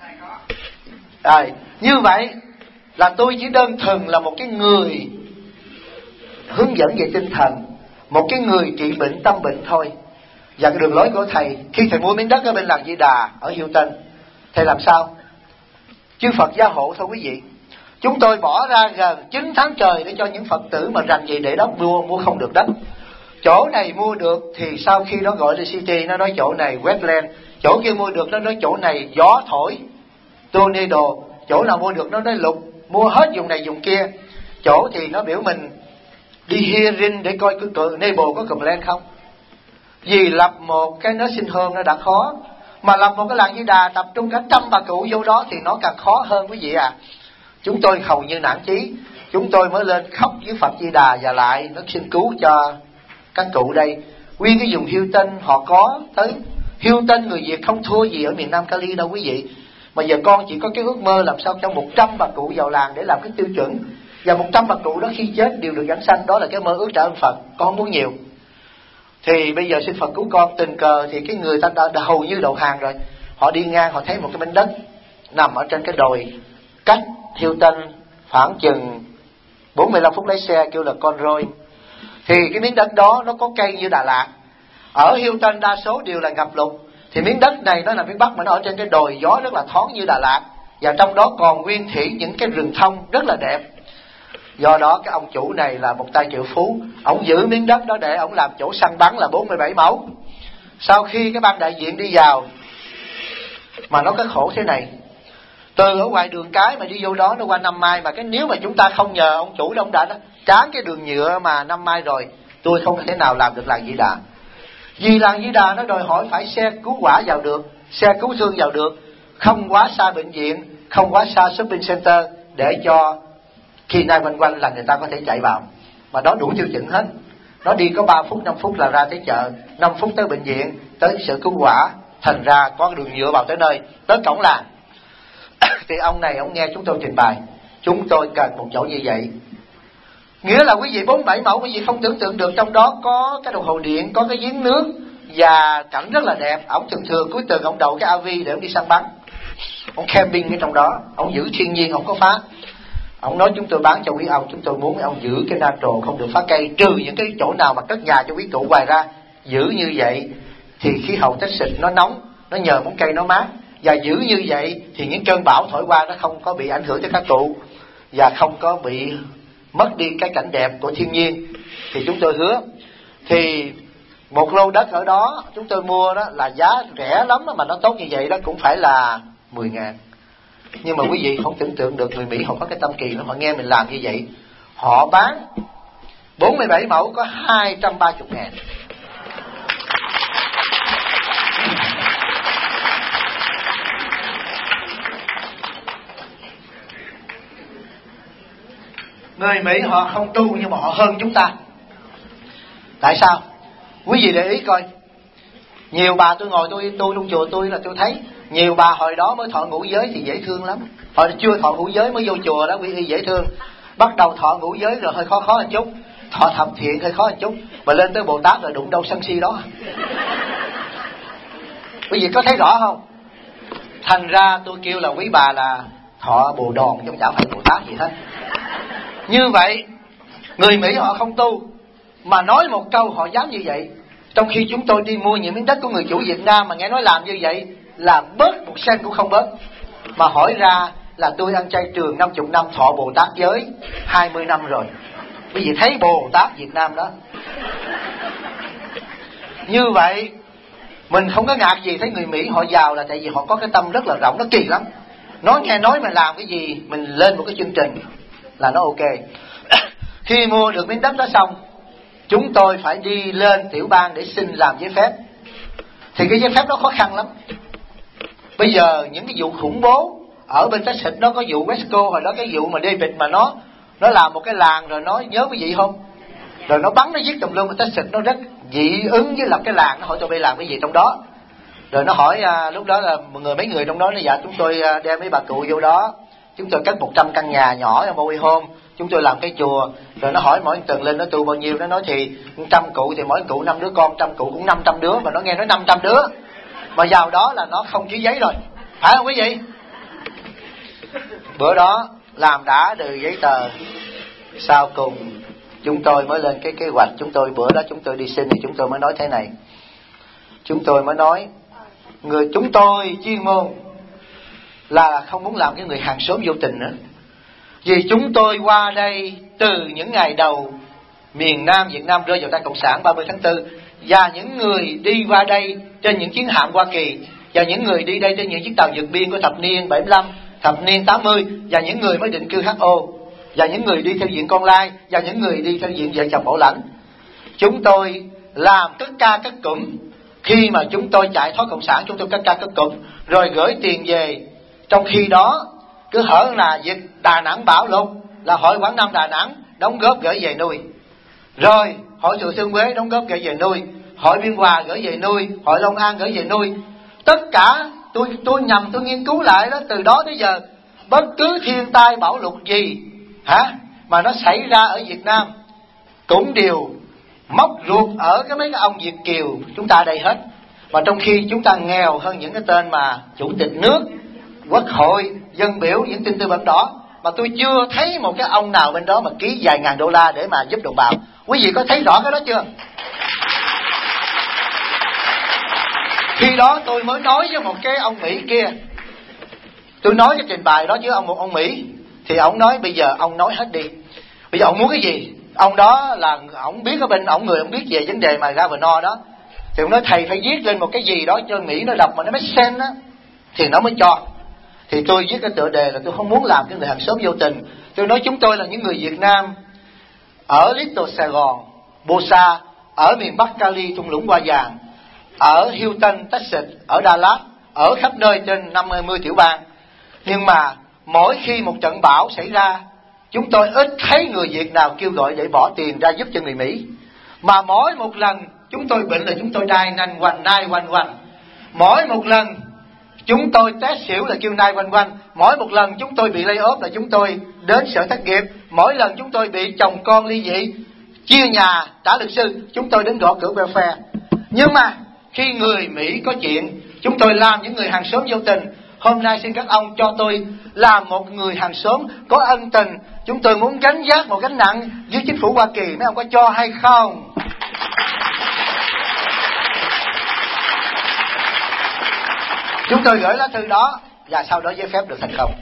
Rồi, như vậy là tôi chỉ đơn thuần là một cái người hướng dẫn về tinh thần, một cái người trị bệnh tâm bệnh thôi. Và cái đường lối của thầy, khi thầy mua miếng đất ở bên làng Di Đà ở Hilton, thầy làm sao? Chư Phật gia hộ thôi quý vị. Chúng tôi bỏ ra gần 9 tháng trời để cho những Phật tử mà rành gì để đất mua không được đất. Chỗ này mua được thì sau khi nó gọi là city, nó nói chỗ này wetland. Chỗ kia mua được nó nói chỗ này gió thổi, tornado. Chỗ nào mua được nó nói lục, mua hết vùng này vùng kia. Chỗ thì nó biểu mình đi hearing để coi cái neighbor có complain không. Vì lập một cái nursing home nó đã khó, mà lập một cái làng Di Đà tập trung cả 100 bà cụ vô đó thì nó càng khó hơn quý vị à. Chúng tôi hầu như nản chí, chúng tôi mới lên khóc với Phật Di Đà và lại nó xin cứu cho các cụ đây. Nguyên cái vùng Hilton họ có tới Hilton, người Việt không thua gì ở miền Nam Cali đâu quý vị. Mà giờ con chỉ có cái ước mơ làm sao cho 100 bà cụ vào làng để làm cái tiêu chuẩn, và 100 bà cụ đó khi chết đều được giảng sanh. Đó là cái mơ ước trả ơn Phật, con không muốn nhiều. Thì bây giờ xin Phật cứu con. Tình cờ thì cái người ta đã hầu như đầu hàng rồi. Họ đi ngang họ thấy một cái mảnh đất nằm ở trên cái đồi cách Hilton khoảng chừng 45 phút lái xe, kêu là Conroy. Thì cái miếng đất đó nó có cây như Đà Lạt. Ở Hilton đa số đều là ngập lụt, thì miếng đất này nó là miền Bắc mà nó ở trên cái đồi, gió rất là thoáng như Đà Lạt, và trong đó còn nguyên thủy những cái rừng thông rất là đẹp. Do đó cái ông chủ này là một tay triệu phú, ông giữ miếng đất đó để ông làm chỗ săn bắn là 47 mẫu. Sau khi cái ban đại diện đi vào, mà nó có khổ thế này, từ ở ngoài đường cái mà đi vô đó nó qua Năm Mai, mà cái nếu mà chúng ta không nhờ ông chủ đó, ông đã tráng cái đường nhựa mà Năm Mai rồi, tôi không thể nào làm được làng Di Đà. Vì làng Di Đà nó đòi hỏi phải xe cứu hỏa vào được, xe cứu thương vào được, không quá xa bệnh viện, không quá xa shopping center, để cho khi nay quanh quanh là người ta có thể chạy vào. Mà đó đủ tiêu chuẩn hết. Nó đi có 3 phút, 5 phút là ra tới chợ, 5 phút tới bệnh viện, tới sự cứu hỏa. Thành ra có đường nhựa vào tới nơi, tới cổng làng. Thì ông này ông nghe chúng tôi trình bày, chúng tôi cần một chỗ như vậy. Nghĩa là quý vị 47 mẫu, quý vị không tưởng tượng được trong đó có cái đồng hồ điện, có cái giếng nước, và cảnh rất là đẹp. Ổng thường thường cuối tuần ổng đậu cái AV để ổng đi săn bắn, ổng camping ở trong đó, ổng giữ thiên nhiên, ổng có phá. Ông nói chúng tôi bán cho quý ông, chúng tôi muốn ông giữ cái natural, không được phá cây, trừ những cái chỗ nào mà cất nhà cho quý cụ. Ngoài ra giữ như vậy thì khí hậu Texas nó nóng, nó nhờ bóng cây nó mát, và giữ như vậy thì những cơn bão thổi qua nó không có bị ảnh hưởng tới các cụ và không có bị mất đi cái cảnh đẹp của thiên nhiên. Thì chúng tôi hứa. Thì một lô đất ở đó chúng tôi mua đó là giá rẻ lắm đó, mà nó tốt như vậy đó cũng phải là 10.000. Nhưng mà quý vị không tưởng tượng được người Mỹ họ có cái tâm kỳ lắm. Họ nghe mình làm như vậy, họ bán 47 mẫu có 230.000. Người Mỹ họ không tu nhưng mà họ hơn chúng ta. Tại sao? Quý vị để ý coi, nhiều bà tôi ngồi tôi tu trong chùa tôi là tôi thấy nhiều bà hồi đó mới thọ ngũ giới thì dễ thương lắm. Hồi chưa thọ ngũ giới mới vô chùa đó quý vị dễ thương. Bắt đầu thọ ngũ giới rồi hơi khó một chút, thọ thập thiện hơi khó một chút, mà lên tới Bồ Tát rồi đụng đâu sân si đó. Quý vị có thấy rõ không? Thành ra tôi kêu là quý bà là thọ Bồ Đòn chứ chả phải Bồ Tát gì hết. Như vậy người Mỹ họ không tu mà nói một câu họ dám như vậy. Trong khi chúng tôi đi mua những miếng đất của người chủ Việt Nam mà nghe nói làm như vậy là bớt một sen cũng không bớt. Mà hỏi ra là tôi ăn chay trường 50 năm, thọ Bồ Tát giới 20 năm rồi. Quý vị thấy Bồ Tát Việt Nam đó. Như vậy mình không có ngạc gì thấy người Mỹ họ giàu là tại vì họ có cái tâm rất là rộng, nó kỳ lắm. Nó nghe nói mà làm cái gì mình lên một cái chương trình là nó ok. Khi mua được miếng đất đó xong, chúng tôi phải đi lên tiểu bang để xin làm giấy phép. Thì cái giấy phép đó khó khăn lắm. Bây giờ những cái vụ khủng bố ở bên Texas nó có vụ Wesco, hồi đó cái vụ mà David mà nó làm một cái làng rồi nó nhớ cái gì không? Rồi nó bắn nó giết tùm lum ở Texas, nó rất dị ứng với lập cái làng. Nó hỏi tôi bây làm cái gì trong đó. Rồi nó hỏi lúc đó là mấy người trong đó nó dạ chúng tôi đem mấy bà cụ vô đó, chúng tôi cất 100 căn nhà nhỏ ở mobile home, chúng tôi làm cái chùa. Rồi nó hỏi mỗi tuần lên nó tu bao nhiêu, nó nói thì 100 cụ thì mỗi cụ 5 đứa con, 100 cụ cũng 500 đứa. Mà nó nghe nói 500 đứa mà vào đó là nó không ký giấy rồi, phải không quý vị? Bữa đó làm đã được giấy tờ, sau cùng chúng tôi mới lên cái kế hoạch. Chúng tôi bữa đó chúng tôi đi xin thì chúng tôi mới nói thế này. Chúng tôi mới nói người chúng tôi chuyên môn là không muốn làm cái người hàng xóm vô tình nữa. Vì chúng tôi qua đây từ những ngày đầu miền Nam Việt Nam rơi vào tay Cộng sản 30 tháng 4, và những người đi qua đây trên những chuyến hạm Hoa Kỳ, và những người đi đây trên những chiếc tàu vượt biên của thập niên 75, thập niên 80, và những người mới định cư HO, và những người đi theo diện con lai, và những người đi theo diện vợ chồng bảo lãnh. Chúng tôi làm cất ca cất cụm. Khi mà chúng tôi chạy thoát Cộng sản, chúng tôi cất ca cất cụm rồi gửi tiền về. Trong khi đó cứ hở là việc Đà Nẵng bão lụt là Hội Quảng Nam Đà Nẵng đóng góp gửi về nuôi, rồi Hội Thừa Thiên Huế đóng góp gửi về nuôi, Hội Biên Hòa gửi về nuôi, Hội Long An gửi về nuôi. Tất cả tôi nghiên cứu lại đó, từ đó tới giờ bất cứ thiên tai bão lụt gì mà nó xảy ra ở Việt Nam cũng đều móc ruột ở mấy cái ông Việt kiều chúng ta đây hết. Mà trong khi chúng ta nghèo hơn những cái tên mà chủ tịch nước, quốc hội, dân biểu, những tin tư bản đó, mà tôi chưa thấy một cái ông nào bên đó mà ký vài ngàn đô la để mà giúp đồng bào. Quý vị có thấy rõ cái đó chưa? Khi đó tôi mới nói với một cái ông Mỹ kia, tôi nói cái trình bày đó với một ông Mỹ, thì ông nói bây giờ ông nói hết đi, bây giờ ông muốn cái gì? Ông đó là ông biết ở bên ông người ông biết về vấn đề mà Governor đó, thì ông nói thầy phải viết lên một cái gì đó cho Mỹ nó đọc mà nó make sense á thì nó mới cho. Thì tôi viết cái tựa đề là tôi không muốn làm cái người hàng xóm vô tình. Tôi nói chúng tôi là những người Việt Nam ở Little Sài Gòn, Bosa, ở miền Bắc Cali, thung lũng Hoa Vàng, ở Houston, Texas, ở Dallas, ở khắp nơi trên 50 tiểu bang. Nhưng mà mỗi khi một trận bão xảy ra, chúng tôi ít thấy người Việt nào kêu gọi để bỏ tiền ra giúp cho người Mỹ. Mà mỗi một lần chúng tôi bệnh là chúng tôi đai quanh. Mỗi một lần chúng tôi test xỉu là kêu nai quanh. Mỗi một lần chúng tôi bị lay off là chúng tôi đến sở thất nghiệp. Mỗi lần chúng tôi bị chồng con ly dị, chia nhà, trả luật sư, chúng tôi đến gõ cửa welfare. Nhưng mà khi người Mỹ có chuyện, chúng tôi làm những người hàng xóm vô tình. Hôm nay xin các ông cho tôi làm một người hàng xóm có ân tình. Chúng tôi muốn gánh vác một gánh nặng với chính phủ Hoa Kỳ, mấy ông có cho hay không? Chúng tôi gửi lá thư đó và sau đó giấy phép được thành công.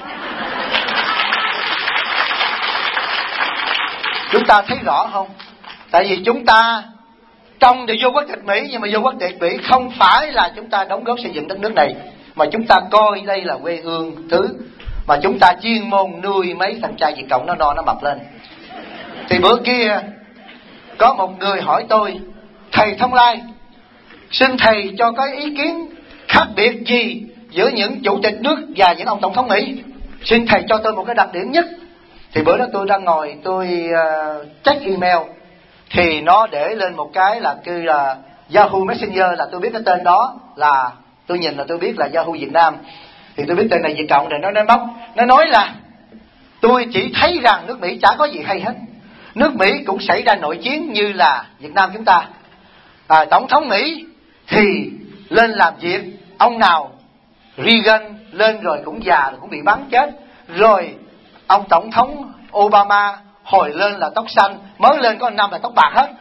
Chúng ta thấy rõ không? Tại vì chúng ta trong thì vô quốc tịch Mỹ, nhưng mà vô quốc tịch Mỹ không phải là chúng ta đóng góp xây dựng đất nước này, mà chúng ta coi đây là quê hương thứ mà chúng ta chuyên môn nuôi mấy thằng trai Việt Cộng nó no nó mập lên. Thì bữa kia có một người hỏi tôi: thầy Thông Lai, xin thầy cho cái ý kiến khác biệt gì giữa những chủ tịch nước và những ông tổng thống Mỹ, xin thầy cho tôi một cái đặc điểm nhất. Thì bữa đó tôi đang ngồi tôi check email, thì nó để lên một cái là kêu là Yahoo Messenger, là tôi biết cái tên đó, là tôi nhìn là tôi biết là Yahoo Việt Nam. Thì tôi biết tên này Việt Cộng, rồi nó móc, nó nói là tôi chỉ thấy rằng nước Mỹ chả có gì hay hết, nước Mỹ cũng xảy ra nội chiến như là Việt Nam chúng ta. Tổng thống Mỹ thì lên làm việc, ông nào Reagan lên rồi cũng già rồi cũng bị bắn chết, rồi ông tổng thống Obama hồi lên là tóc xanh, mới lên có 1 năm là tóc bạc hết.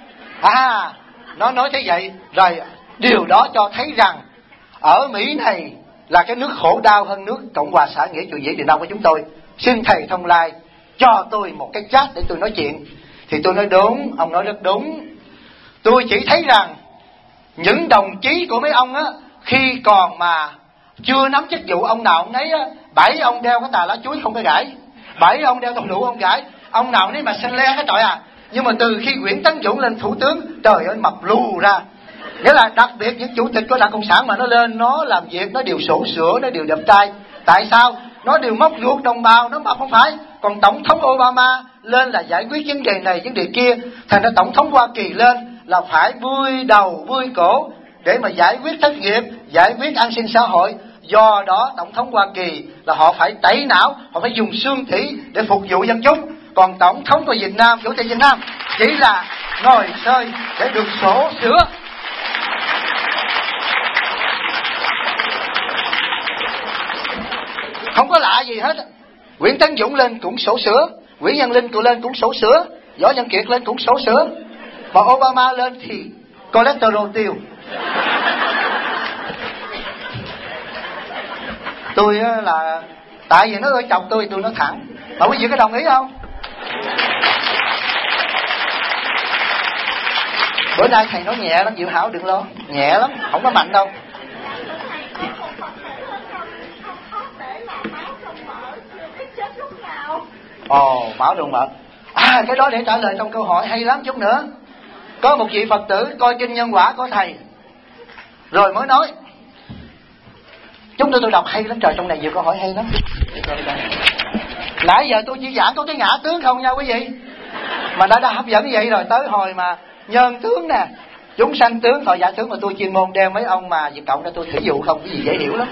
Nó nói thế vậy. Rồi điều đó cho thấy rằng ở Mỹ này là cái nước khổ đau hơn nước Cộng hòa xã nghĩa chủ nghĩa Việt Nam của chúng tôi. Xin thầy Thông Lai cho tôi một cái chat để tôi nói chuyện. Thì tôi nói đúng, ông nói rất đúng. Tôi chỉ thấy rằng những đồng chí của mấy ông á, khi còn mà chưa nắm chức vụ, ông nào ông nấy á, 7 ông đeo cái tà lá chuối không có gãi, 7 ông đeo tông đủ không gãi, ông nào nấy mà xanh le cái trời à. Nhưng mà từ khi Nguyễn Tấn Dũng lên thủ tướng, trời ơi mập lù ra. Nghĩa là đặc biệt những chủ tịch của Đảng Cộng sản mà nó lên, nó làm việc, nó đều sổ sửa, nó đều đẹp trai. Tại sao? Nó đều móc ruột đồng bào, nó mập không phải. Còn Tổng thống Obama lên là giải quyết vấn đề này, vấn đề kia. Thành ra Tổng thống Hoa Kỳ lên là phải vui đầu, vui cổ để mà giải quyết thất nghiệp, giải quyết an sinh xã hội. Do đó Tổng thống Hoa Kỳ là họ phải tẩy não, họ phải dùng xương thủy để phục vụ dân chúng. Còn Tổng thống của Việt Nam, chủ tịch Việt Nam chỉ là ngồi sơi để được sổ sửa. Không có lạ gì hết. Nguyễn Tấn Dũng lên cũng sổ sửa, Nguyễn Văn Linh lên cũng sổ sửa, Võ Văn Kiệt lên cũng sổ sửa. Mà Obama lên thì cholesterol tiêu. Tôi là tại vì nó ơi chồng tôi nói thẳng. Mà quý vị có đồng ý không? Bữa nay thầy nói nhẹ lắm, Diệu Hảo đừng lo, nhẹ lắm, không có mạnh đâu. Máu trong mỡ. Cái đó để trả lời trong câu hỏi hay lắm chút nữa. Có một vị Phật tử coi kinh Nhân Quả của thầy rồi mới nói. Chúng tôi đọc hay lắm, trời, trong này nhiều câu hỏi hay lắm. Nãy giờ tôi chỉ giảng có cái ngã tướng không nha quý vị, mà đã hấp dẫn vậy rồi, tới hồi mà nhân tướng nè, chúng sanh tướng, thọ giả tướng mà tôi chuyên môn đeo mấy ông mà Việt Cộng ra tôi thí dụ không, cái gì dễ hiểu lắm.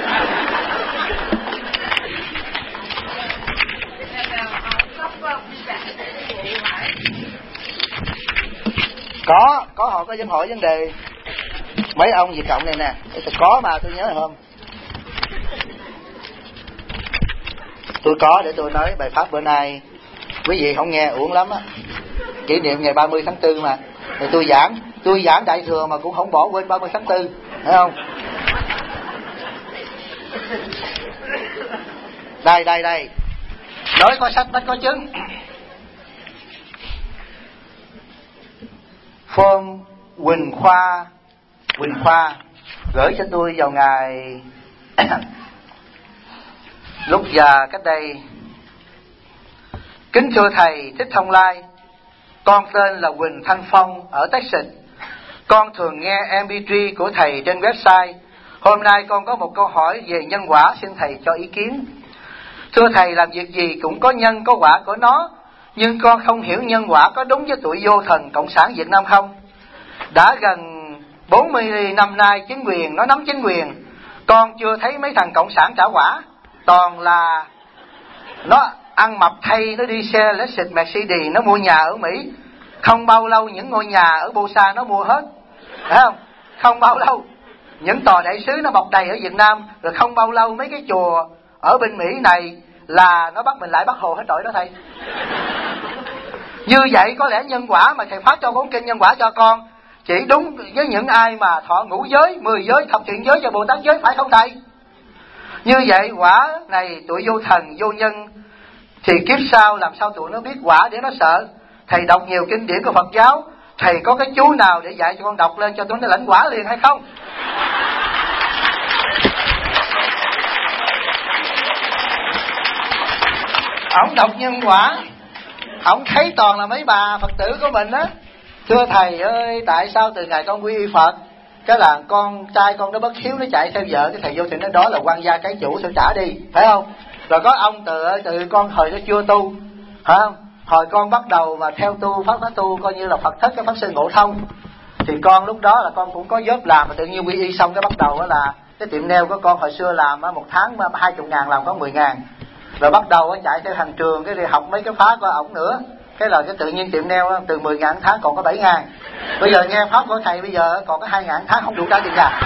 Có họ có dám hỏi vấn đề mấy ông Việt Cộng này nè. Có mà tôi nhớ không, tôi có để tôi nói bài pháp bữa nay. Quý vị không nghe uổng lắm á. Kỷ niệm ngày 30 tháng 4 mà. Rồi tôi giảng đại thừa mà cũng không bỏ quên 30 tháng 4, thấy không? Đây. Nói có sách bách có chứng. Form Quỳnh Khoa gửi cho tôi vào ngày lúc già cách đây. Kính thưa thầy Thích Thông Lai, con tên là Quỳnh Thanh Phong ở Texas. Con thường nghe MP3 của thầy trên website. Hôm nay con có một câu hỏi về nhân quả, xin thầy cho ý kiến. Thưa thầy, làm việc gì cũng có nhân có quả của nó, nhưng con không hiểu nhân quả có đúng với tụi vô thần Cộng sản Việt Nam không? Đã gần 40 năm nay chính quyền nó nắm chính quyền, con chưa thấy mấy thằng Cộng sản trả quả. Toàn là nó ăn mập thay, nó đi xe Lexus Mercedes, nó mua nhà ở Mỹ. Không bao lâu những ngôi nhà ở Bosa nó mua hết, phải không? không bao lâu những tòa đại sứ nó mọc đầy ở Việt Nam, rồi không bao lâu mấy cái chùa ở bên Mỹ này là nó bắt mình lại Bắc Hồ hết tội đó thầy. Như vậy có lẽ nhân quả mà thầy phát cho 4 kinh nhân quả cho con chỉ đúng với những ai mà thọ ngũ giới, 10 giới, thập thiện giới và Bồ Tát giới, phải không thầy? Như vậy quả này tụi vô thần vô nhân thì kiếp sau làm sao tụi nó biết quả để nó sợ? Thầy đọc nhiều kinh điển của Phật giáo, thầy có cái chú nào để dạy cho con đọc lên cho tụi nó lãnh quả liền hay không? Ổng đọc nhân quả, ổng thấy toàn là mấy bà Phật tử của mình á. Thưa thầy ơi, tại sao từ ngày con quy y Phật, cái là con trai con nó bất hiếu, nó chạy theo vợ, cái thầy vô tình nói đó là quan gia cái chủ, tôi trả đi, phải không? Rồi có ông từ con hồi nó chưa tu, hả? Hồi con bắt đầu mà theo tu, pháp tu coi như là Phật thất cái pháp sư Ngộ Thông, thì con lúc đó là con cũng có job làm, mà tự nhiên quy y xong cái bắt đầu đó là cái tiệm nail của con hồi xưa làm một tháng 20.000 làm có 10.000, rồi bắt đầu chạy theo hành trường cái đi học mấy cái pháp của ổng nữa, cái là cái tự nhiên tiệm nail từ 10.000 tháng còn có 7.000. Bây giờ nghe pháp của thầy bây giờ còn có 2.000 tháng không đủ trả tiền nhà.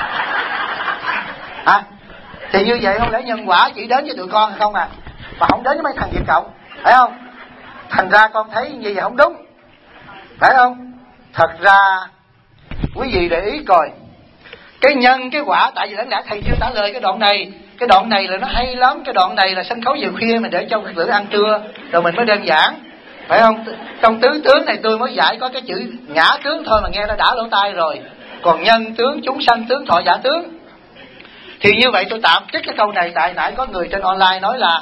Thì như vậy không lẽ nhân quả chỉ đến với tụi con hay không à, mà không đến với mấy thằng Việt Cộng, phải không? Thành ra con thấy như vậy không đúng, phải không? Thật ra quý vị để ý coi cái nhân cái quả, tại vì đã thầy chưa trả lời cái đoạn này là nó hay lắm. Cái đoạn này là sân khấu giờ khuya mình để cho Phật tử ăn trưa rồi mình mới đơn giản, phải không? Trong tứ tướng này tôi mới giải có cái chữ ngã tướng thôi mà nghe nó đã lỗ tai rồi, còn nhân tướng, chúng sanh tướng, thọ giả tướng. Thì như vậy tôi tạm trích cái câu này, tại nãy có người trên online nói là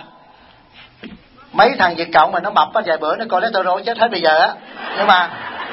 mấy thằng Việt Cộng mà nó mập á, vài bữa nó cholesterol chết hết bây giờ á. Nhưng mà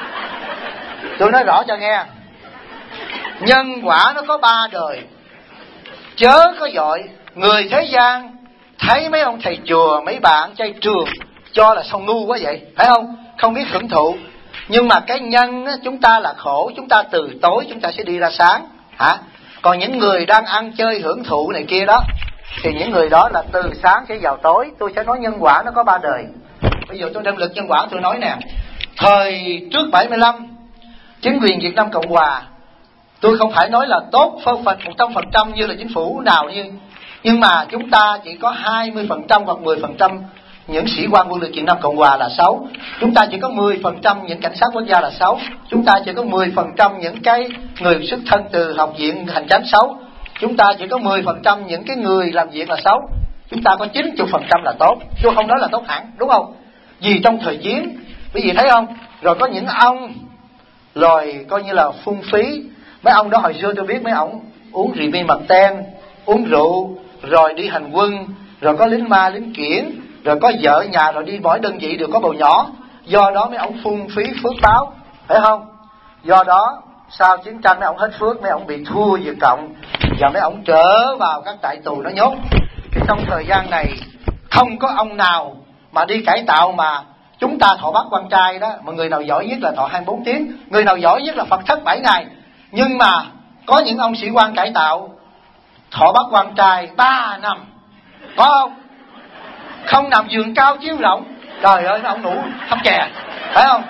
tôi nói rõ cho nghe, nhân quả nó có 3 đời, chớ có dội. Người thế gian thấy mấy ông thầy chùa, mấy bạn chay trường cho là sao ngu quá vậy, phải không? Không biết hưởng thụ. Nhưng mà cái nhân á, chúng ta là khổ, chúng ta từ tối chúng ta sẽ đi ra sáng, hả? Còn những người đang ăn chơi hưởng thụ này kia đó, thì những người đó là từ sáng sẽ vào tối. Tôi sẽ nói nhân quả nó có 3 đời. Bây giờ tôi đem lực nhân quả tôi nói nè. Thời trước 75, chính quyền Việt Nam Cộng Hòa, tôi không phải nói là tốt 100% như là chính phủ nào, nhưng mà chúng ta chỉ có 20% hoặc 10% những sĩ quan quân lực Việt Nam Cộng Hòa là xấu. Chúng ta chỉ có 10% những cảnh sát quốc gia là xấu. Chúng ta chỉ có 10% những cái người xuất thân từ học viện hành chánh xấu. Chúng ta chỉ có 10% những cái người làm việc là xấu. Chúng ta có 90% là tốt. Tôi không nói là tốt hẳn, đúng không? Vì trong thời chiến, quý vị thấy không? Rồi có những ông rồi coi như là phung phí. Mấy ông đó hồi xưa tôi biết mấy ông uống rượu bia mật ten, uống rượu, rồi đi hành quân, rồi có lính ma lính kiển, rồi có vợ nhà, rồi đi mỗi đơn vị đều có bầu nhỏ. Do đó mấy ông phung phí phước báo, phải không? Do đó sau chiến tranh mấy ông hết phước, mấy ông bị thua Việt Cộng, và mấy ông trở vào các trại tù nó nhốt. Thì trong thời gian này không có ông nào mà đi cải tạo mà chúng ta thọ bát quan trai đó, mà người nào giỏi nhất là thọ 24 tiếng, người nào giỏi nhất là Phật thất 7 ngày. Nhưng mà có những ông sĩ quan cải tạo thọ bát quan trai 3 năm, có không? Không nằm giường cao chiếu rộng, trời ơi ông ngủ thăm chè, phải không?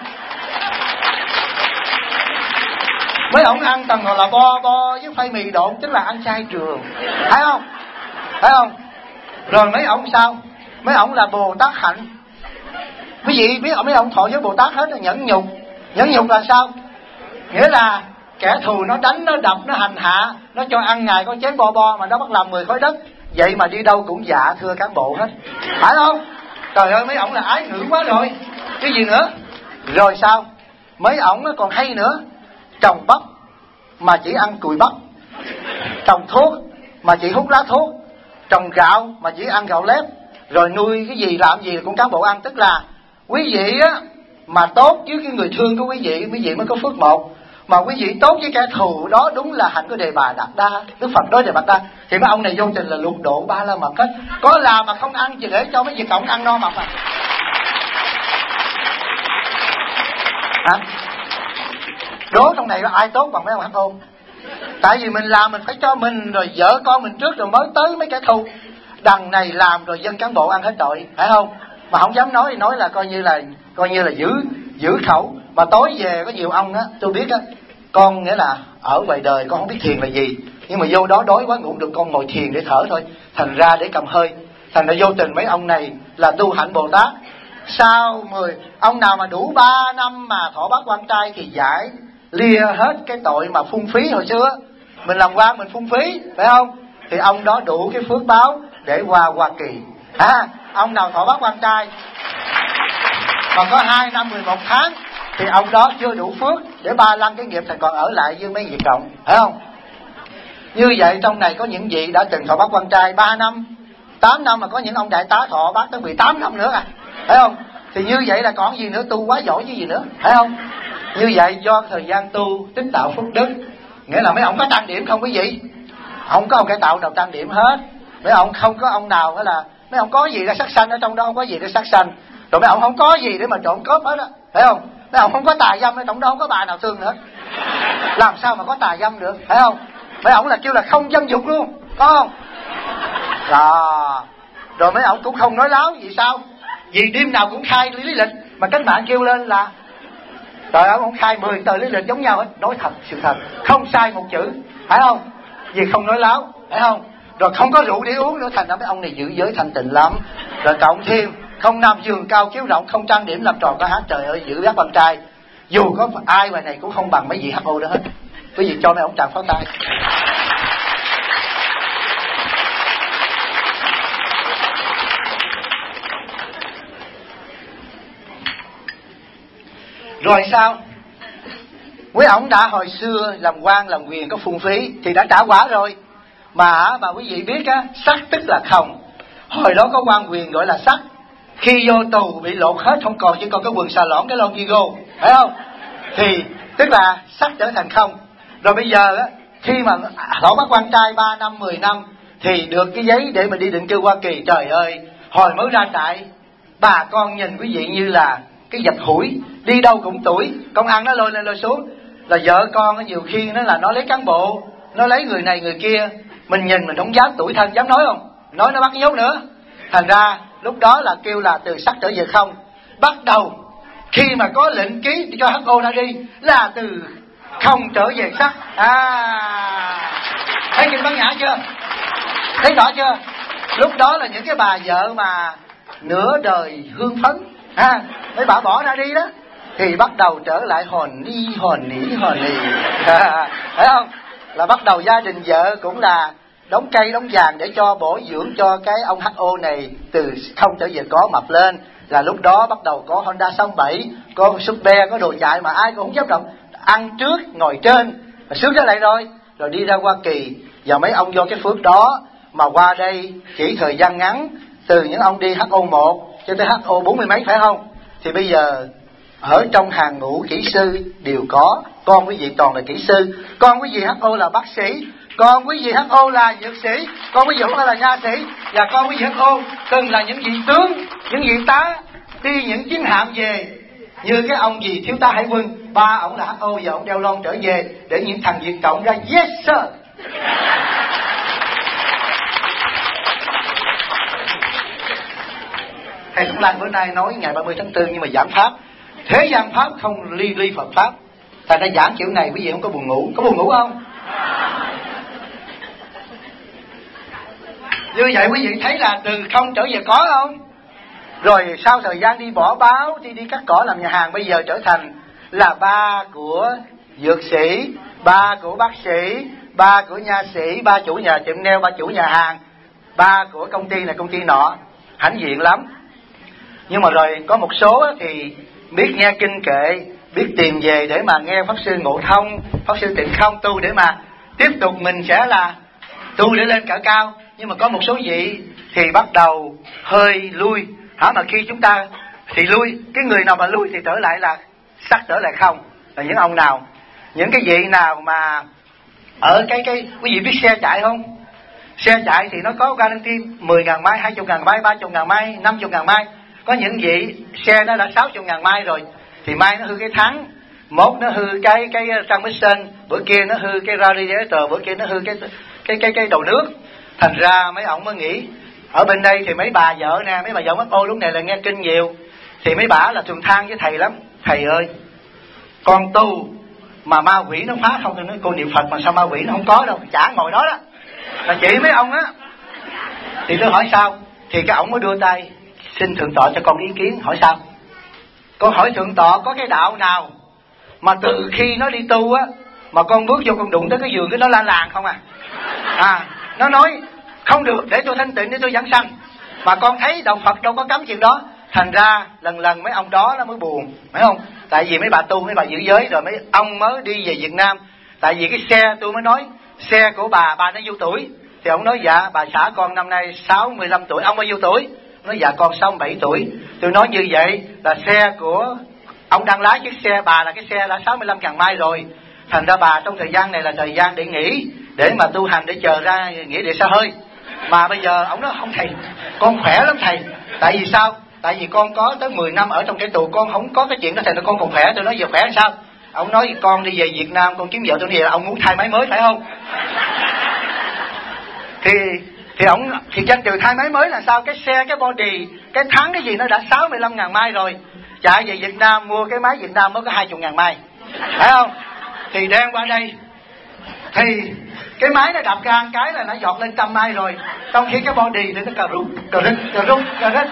Mấy ông ăn toàn gọi là bo với khoai mì độn, tức là ăn chay trường, phải không? Phải không? Rồi mấy ông sao? Mấy ông là Bồ Tát hạnh. Quý vị biết mấy ông thọ với Bồ Tát hết, nhẫn nhục. Nhẫn nhục là sao? Nghĩa là kẻ thù nó đánh, nó đập, nó hành hạ, nó cho ăn ngày có chén bo mà nó bắt làm 10 khối đất. Vậy mà đi đâu cũng dạ thưa cán bộ hết, phải không? Trời ơi mấy ổng là ái ngữ quá rồi. Cái gì nữa? Rồi sao? Mấy ổng còn hay nữa. Trồng bắp mà chỉ ăn cùi bắp, trồng thuốc mà chỉ hút lá thuốc, trồng gạo mà chỉ ăn gạo lép, rồi nuôi cái gì làm gì cũng cán bộ ăn. Tức là quý vị á mà tốt với cái người thương của quý vị mới có phước một. Mà quý vị tốt với kẻ thù đó đúng là hạnh của Đề Bà Đạt Đa, Đức Phật nói Đề Bà Đạt Đa. Thì mấy ông này vô tình là lục độ 3 la mật hết. Có làm mà không ăn chỉ để cho mấy Việt Cộng ăn no mập à? Hả? Đố trong này ai tốt bằng mấy ông hắc ôn? Tại vì mình làm mình phải cho mình rồi vợ con mình trước rồi mới tới mấy kẻ thù. Đằng này làm rồi dân cán bộ ăn hết tội, phải không? Mà không dám nói là coi như là giữ khẩu. Mà tối về có nhiều ông á, tôi biết á, con nghĩa là ở ngoài đời con không biết thiền là gì, nhưng mà vô đó đói quá ngủ được, con ngồi thiền để thở thôi, thành ra để cầm hơi. Thành ra vô tình mấy ông này là tu hạnh Bồ Tát. Sau ông nào mà đủ 3 năm mà thọ bát quan trai thì giải lìa hết cái tội mà phung phí hồi xưa. Mình làm quan mình phung phí, phải không? Thì ông đó đủ cái phước báo để qua Hoa Kỳ. Ông nào thọ bát quan trai mà có 2 năm 11 tháng thì ông đó chưa đủ phước để 35 cái nghiệp, thành còn ở lại với mấy việc cộng, phải không? Như vậy trong này có những vị đã từng thọ bát quan trai 3 năm, 8 năm, mà có những ông đại tá thọ bát tới 18 năm nữa phải không? Thì như vậy là còn gì nữa, tu quá giỏi chứ gì nữa, phải không? Như vậy do thời gian tu tích tạo phước đức. Nghĩa là mấy ông có tăng điểm không quý vị? Không có ông cải tạo nào tăng điểm hết. Mấy ông không có ông nào hay là mấy ông có gì ra sát sanh ở trong đó, không có gì để sát sanh. Rồi mấy ông không có gì để mà trộm cướp hết á, phải không? Mấy ông không có tà dâm ở trong đó, không có bà nào thương nữa. Làm sao mà có tà dâm được, phải không? Mấy ông là kêu là không dâm dục luôn, có không? Rồi mấy ông cũng không nói láo, vì sao? Vì đêm nào cũng khai lý lịch, mà các bạn kêu lên là trời ơi, ông khai 10 tờ lý lịch giống nhau hết, nói thật, sự thật, không sai một chữ, phải không? Vì không nói láo, phải không? Rồi không có rượu để uống nữa, thành ra mấy ông này giữ giới thanh tịnh lắm. Rồi cộng thêm không nằm giường cao chiếu rộng, không trang điểm làm trò có hát, trời ơi, giữ bát quan trai. Dù có ai ngoài này cũng không bằng mấy vị HO đó hết. Quý vị cho mấy ông tràng pháo tay. Rồi sao? Quý ổng đã hồi xưa làm quan làm quyền có phung phí thì đã trả quả rồi. Mà quý vị biết á, sắc tức là không. Hồi đó có quan quyền gọi là sắc. Khi vô tù bị lột hết, không còn, chỉ còn cái quần xà lõn, cái lon Vigo, phải không? Thì tức là sắc trở thành không. Rồi bây giờ á, khi mà thọ bát quan trai 3 năm 10 năm thì được cái giấy để mà đi định cư Hoa Kỳ. Trời ơi, hồi mới ra trại, bà con nhìn quý vị như là cái dập hủi, đi đâu cũng tuổi. Công ăn nó lôi lên lôi xuống. Là vợ con nhiều khi nó là nó lấy cán bộ, nó lấy người này người kia, mình nhìn mình không dám tủi thân, dám nói không? Nói nó bắt nhốt nữa. Thành ra lúc đó là kêu là từ sắc trở về không. Bắt đầu khi mà có lệnh ký cho HO ra đi là từ không trở về sắc. Thấy kinh Bát Nhã chưa? Thấy rõ chưa? Lúc đó là những cái bà vợ mà nửa đời hương phấn, mấy bà bỏ ra đi đó, thì bắt đầu trở lại hồn ni hồn nỉ hồn nỉ. Phải không? Là bắt đầu gia đình vợ cũng là đóng cây đóng vàng để cho bổ dưỡng cho cái ông HO này từ không trở về có mập lên. Là lúc đó bắt đầu có Honda 67, có Super, có đồ chạy mà ai cũng không dám động. Ăn trước ngồi trên là sướng trở lại rồi đi ra Hoa Kỳ. Và mấy ông do cái phước đó mà qua đây chỉ thời gian ngắn, từ những ông đi HO1 cho tới HO 40 mấy, phải không? Thì bây giờ ở trong hàng ngũ kỹ sư đều có. Con quý vị toàn là kỹ sư, con quý vị HO là bác sĩ, con quý vị HO là dược sĩ, con quý vị HO là nha sĩ, và con quý vị HO từng là những vị tướng, những vị tá, đi những chiến hạm về. Như cái ông gì thiếu tá hải quân, ba ông là HO và ông đeo lon trở về để những thằng Việt Cộng ra yes sir. Thầy Thống Lan bữa nay nói ngày 30 tháng 4 nhưng mà giảng pháp thế gian pháp không ly Phật pháp. Thành ra giảng kiểu này quý vị không có buồn ngủ. Có buồn ngủ không? Như vậy quý vị thấy là từ không trở về có không? Rồi sau thời gian đi bỏ báo, đi cắt cỏ làm nhà hàng, bây giờ trở thành là ba của dược sĩ, ba của bác sĩ, ba của nha sĩ, ba chủ nhà tiệm nail, ba chủ nhà hàng, ba của công ty này công ty nọ. Hãnh diện lắm. Nhưng mà rồi có một số thì biết nghe kinh kệ, biết tìm về để mà nghe Pháp Sư Ngộ Thông, Pháp Sư Tịnh Không tu để mà tiếp tục mình sẽ là tu để lên cả cao. Nhưng mà có một số vị thì bắt đầu hơi lui. Mà khi chúng ta thì lui, cái người nào mà lui thì trở lại là sắc trở lại không. Là những ông nào? Những cái vị nào mà ở cái quý vị biết xe chạy không? Xe chạy thì nó có guarantee 10.000 mai, 20.000 mai, 30.000 mai, 50.000 mai. Có những vị xe nó đã 60.000 mai rồi thì mai nó hư cái thắng, mốt nó hư cái transmission, bữa kia nó hư cái radiator, bữa kia nó hư cái đầu nước. Thành ra mấy ông mới nghĩ ở bên đây thì mấy bà vợ nè, mấy bà vợ mất ô lúc này là nghe kinh nhiều, thì mấy bà là thường than với thầy lắm. Thầy ơi, con tu mà ma quỷ nó phá không. Tôi nói cô niệm Phật mà sao ma quỷ nó không có đâu, chả ngồi đó đó là chỉ mấy ông á. Thì tôi hỏi sao, thì cái ổng mới đưa tay xin thượng tọa cho con ý kiến. Hỏi sao? Con hỏi thượng tọa có cái đạo nào mà từ khi nó đi tu á mà con bước vô con đụng tới cái giường cái nó la làng không nó nói không được, để tôi thanh tịnh, để tôi giảng sanh. Mà con thấy đạo Phật đâu có cấm chuyện đó. Thành ra lần lần mấy ông đó nó mới buồn, phải không? Tại vì mấy bà tu, mấy bà giữ giới rồi mấy ông mới đi về Việt Nam. Tại vì cái xe, tôi mới nói xe của bà nó nhiêu tuổi? Thì ông nói dạ bà xã con năm nay 65 tuổi. Ông bao nhiêu tuổi? Nói dạ con 67 tuổi. Tôi nói như vậy là xe của ông đang lái chiếc xe, bà là cái xe đã 65 càng mai rồi. Thành ra bà trong thời gian này là thời gian để nghỉ, để mà tu hành, để chờ ra nghĩa địa xa hơi. Mà bây giờ ông nói không thầy, con khỏe lắm thầy. Tại vì sao? Tại vì con có tới 10 năm ở trong cái tù, con không có cái chuyện đó thầy, con còn khỏe. Tôi nói giờ khỏe sao? Ông nói con đi về Việt Nam con kiếm vợ. Tôi nói là ông muốn thai máy mới phải không? Thì ông thì danh từ thai máy mới là sao? Cái xe, cái body, cái tháng cái gì nó đã 65.000 mai rồi. Chạy về Việt Nam mua cái máy Việt Nam mới có 20.000 mai, phải không? Thì đem qua đây thì cái máy nó đập ra một cái là nó giọt lên 100 mai rồi. Trong khi cái body thì nó cà rút.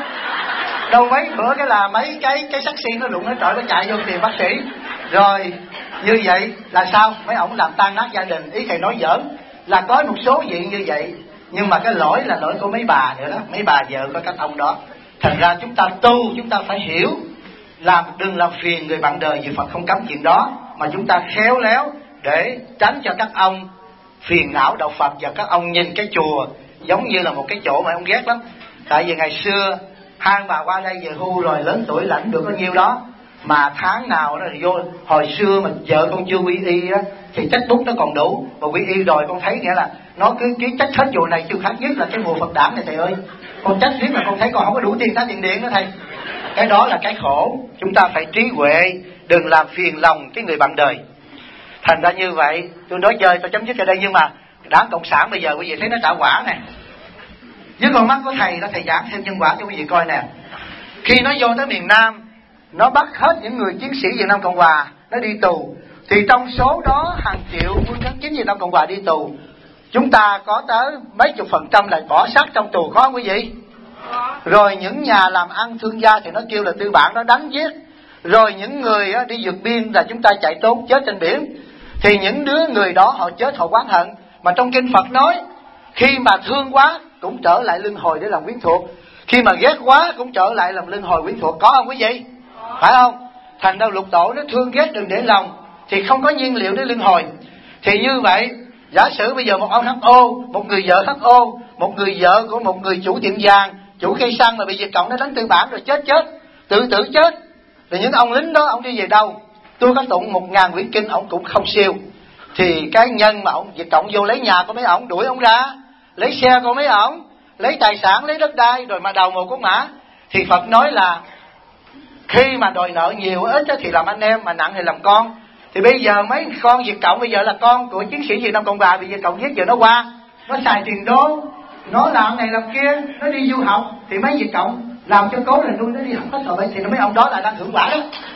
Đâu mấy bữa cái là mấy cái taxi nó đụng nó trời, nó chạy vô tìm bác sĩ. Rồi như vậy là sao? Mấy ổng làm tan nát gia đình. Ý thầy nói giỡn là có một số chuyện như vậy, nhưng mà cái lỗi là lỗi của mấy bà nữa đó, mấy bà vợ của các ông đó. Thành ra chúng ta tu, chúng ta phải hiểu, đừng làm phiền người bạn đời, vì Phật không cấm chuyện đó, mà chúng ta khéo léo để tránh cho các ông phiền não đạo Phật. Và các ông nhìn cái chùa giống như là một cái chỗ mà ông ghét lắm. Tại vì ngày xưa hai bà qua đây về hưu rồi, lớn tuổi lãnh được có nhiêu đó, mà tháng nào nó vô. Hồi xưa mà vợ con chưa quy y á thì trách bút nó còn đủ, mà quy y rồi con thấy nghĩa là nó cứ trách hết chùa này, chưa khác nhất là cái mùa Phật đản này thầy ơi. Con trách riết là con thấy con không có đủ tiền trả tiền điện nữa thầy. Cái đó là cái khổ. Chúng ta phải trí huệ, đừng làm phiền lòng cái người bạn đời. Thành ra như vậy, tôi nói chơi tôi chấm dứt ở đây. Nhưng mà Đảng Cộng sản bây giờ quý vị thấy nó trả quả nè. Với con mắt của thầy đó, thầy giảng thêm nhân quả cho quý vị coi nè. Khi nó vô tới miền Nam, nó bắt hết những người chiến sĩ Việt Nam Cộng Hòa nó đi tù. Thì trong số đó hàng triệu quân nhân chính Việt Nam Cộng Hòa đi tù. Chúng ta có tới mấy chục % là bỏ xác trong tù, có không quý vị? Rồi những nhà làm ăn thương gia thì nó kêu là tư bản nó đánh giết. Rồi những người đi vượt biên là chúng ta chạy trốn chết trên biển. Thì những người đó họ chết họ oán hận. Mà trong kinh Phật nói, khi mà thương quá cũng trở lại luân hồi để làm quyến thuộc, khi mà ghét quá cũng trở lại làm luân hồi quyến thuộc, có không quý vị? Phải không? Thành ra lục tổ nó thương ghét đừng để lòng, thì không có nhiên liệu để luân hồi. Thì như vậy, giả sử bây giờ một ông HO, một người vợ HO, một người vợ của một người chủ tiệm vàng, chủ cây xăng mà bị Việt Cộng nó đánh tư bản rồi chết, tự tử chết. Rồi những ông lính đó ông đi về đâu? Tôi có tụng 1000 quyển kinh ông cũng không siêu. Thì cái nhân mà ông Việt Cộng vô lấy nhà của mấy ông, đuổi ông ra, lấy xe của mấy ông, lấy tài sản, lấy đất đai, rồi mà đầu một con mã. Thì Phật nói là khi mà đòi nợ nhiều ít thì làm anh em, mà nặng thì làm con. Thì bây giờ mấy con Việt Cộng bây giờ là con của chiến sĩ Việt Nam Cộng Hòa bị Việt Cộng giết, giờ nó qua, nó xài tiền đô, nó làm này làm kia, nó đi du học, thì mấy Việt Cộng làm cho cố là nuôi nó đi học hết rồi, thì mấy ông đó là đang hưởng quả đó.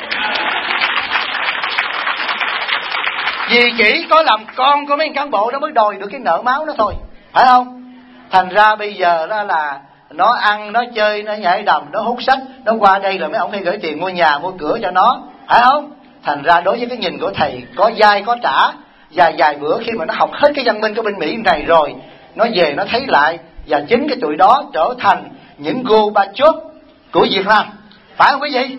Vì chỉ có làm con của mấy cán bộ nó mới đòi được cái nợ máu đó thôi, phải không? Thành ra bây giờ đó là nó ăn, nó chơi, nó nhảy đầm, nó hút sách, nó qua đây là mấy ông phải gửi tiền mua nhà, mua cửa cho nó, phải không? Thành ra đối với cái nhìn của thầy, có dai có trả. Vài bữa khi mà nó học hết cái văn minh của bên Mỹ này rồi, nó về nó thấy lại, và chính cái tụi đó trở thành những Gorbachev của Việt Nam, phải không quý vị?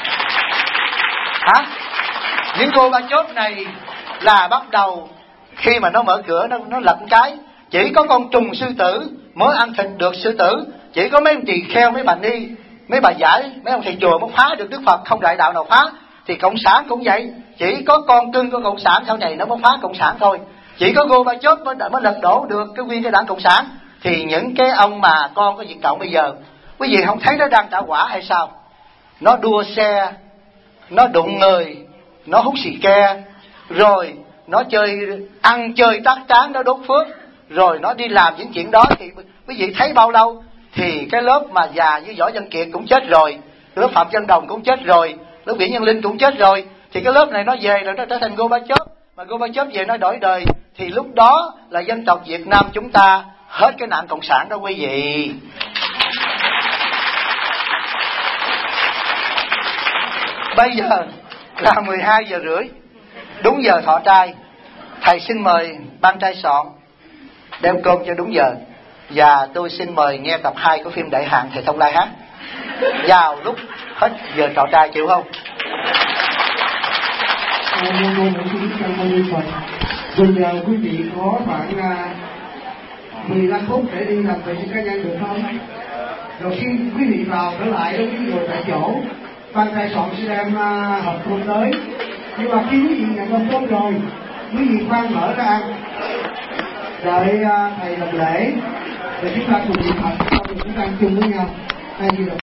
Hả? Những Gorbachev này là bắt đầu khi mà nó mở cửa, nó lật cái, chỉ có con trùng sư tử mới ăn thịt được sư tử, chỉ có mấy ông tỳ kheo, mấy bà ni, mấy bà giải, mấy ông thầy chùa mới phá được Đức Phật, không đại đạo nào phá. Thì cộng sản cũng vậy, chỉ có con cưng của cộng sản sau này nó mới phá cộng sản thôi. Chỉ có Gorbachev mới lật đổ được cái nguyên cái đảng cộng sản. Thì những cái ông mà con của Việt Cộng bây giờ, quý vị không thấy nó đang trả quả hay sao? Nó đua xe, nó đụng người, nó hút xì ke, rồi nó ăn chơi tác tráng, nó đốt phước, rồi nó đi làm những chuyện đó. Thì quý vị thấy bao lâu? Thì cái lớp mà già như Võ Văn Kiệt cũng chết rồi, lớp Phạm Văn Đồng cũng chết rồi, lớp Nguyễn Văn Linh cũng chết rồi. thì cái lớp này nó về rồi, nó trở thành Gorbachev, mà Gorbachev về nó đổi đời, thì lúc đó là dân tộc Việt Nam chúng ta hết cái nạn cộng sản đó quý vị. Bây giờ là 12 giờ rưỡi, đúng giờ thọ trai. Thầy xin mời ban trai soạn đem cơm cho đúng giờ, và tôi xin mời nghe tập 2 của phim Đại Hạn Thầy Thông Lai hát vào lúc hết giờ thọ trai, chịu không? Bây giờ quý vị có khoảng 15 phút để đi làm vệ sinh cá nhân được không? Rồi khi quý vị vào trở lại đó, quý vị ngồi tại chỗ, ban trai soạn sẽ đem hộp cơm tới. Nhưng mà khi quý vị nhận hộp cơm rồi, quý vị khoan mở ra ăn, đợi thầy làm lễ, rồi chúng ta cùng niệm Phật, xong rồi chúng ta ăn chung với nhau.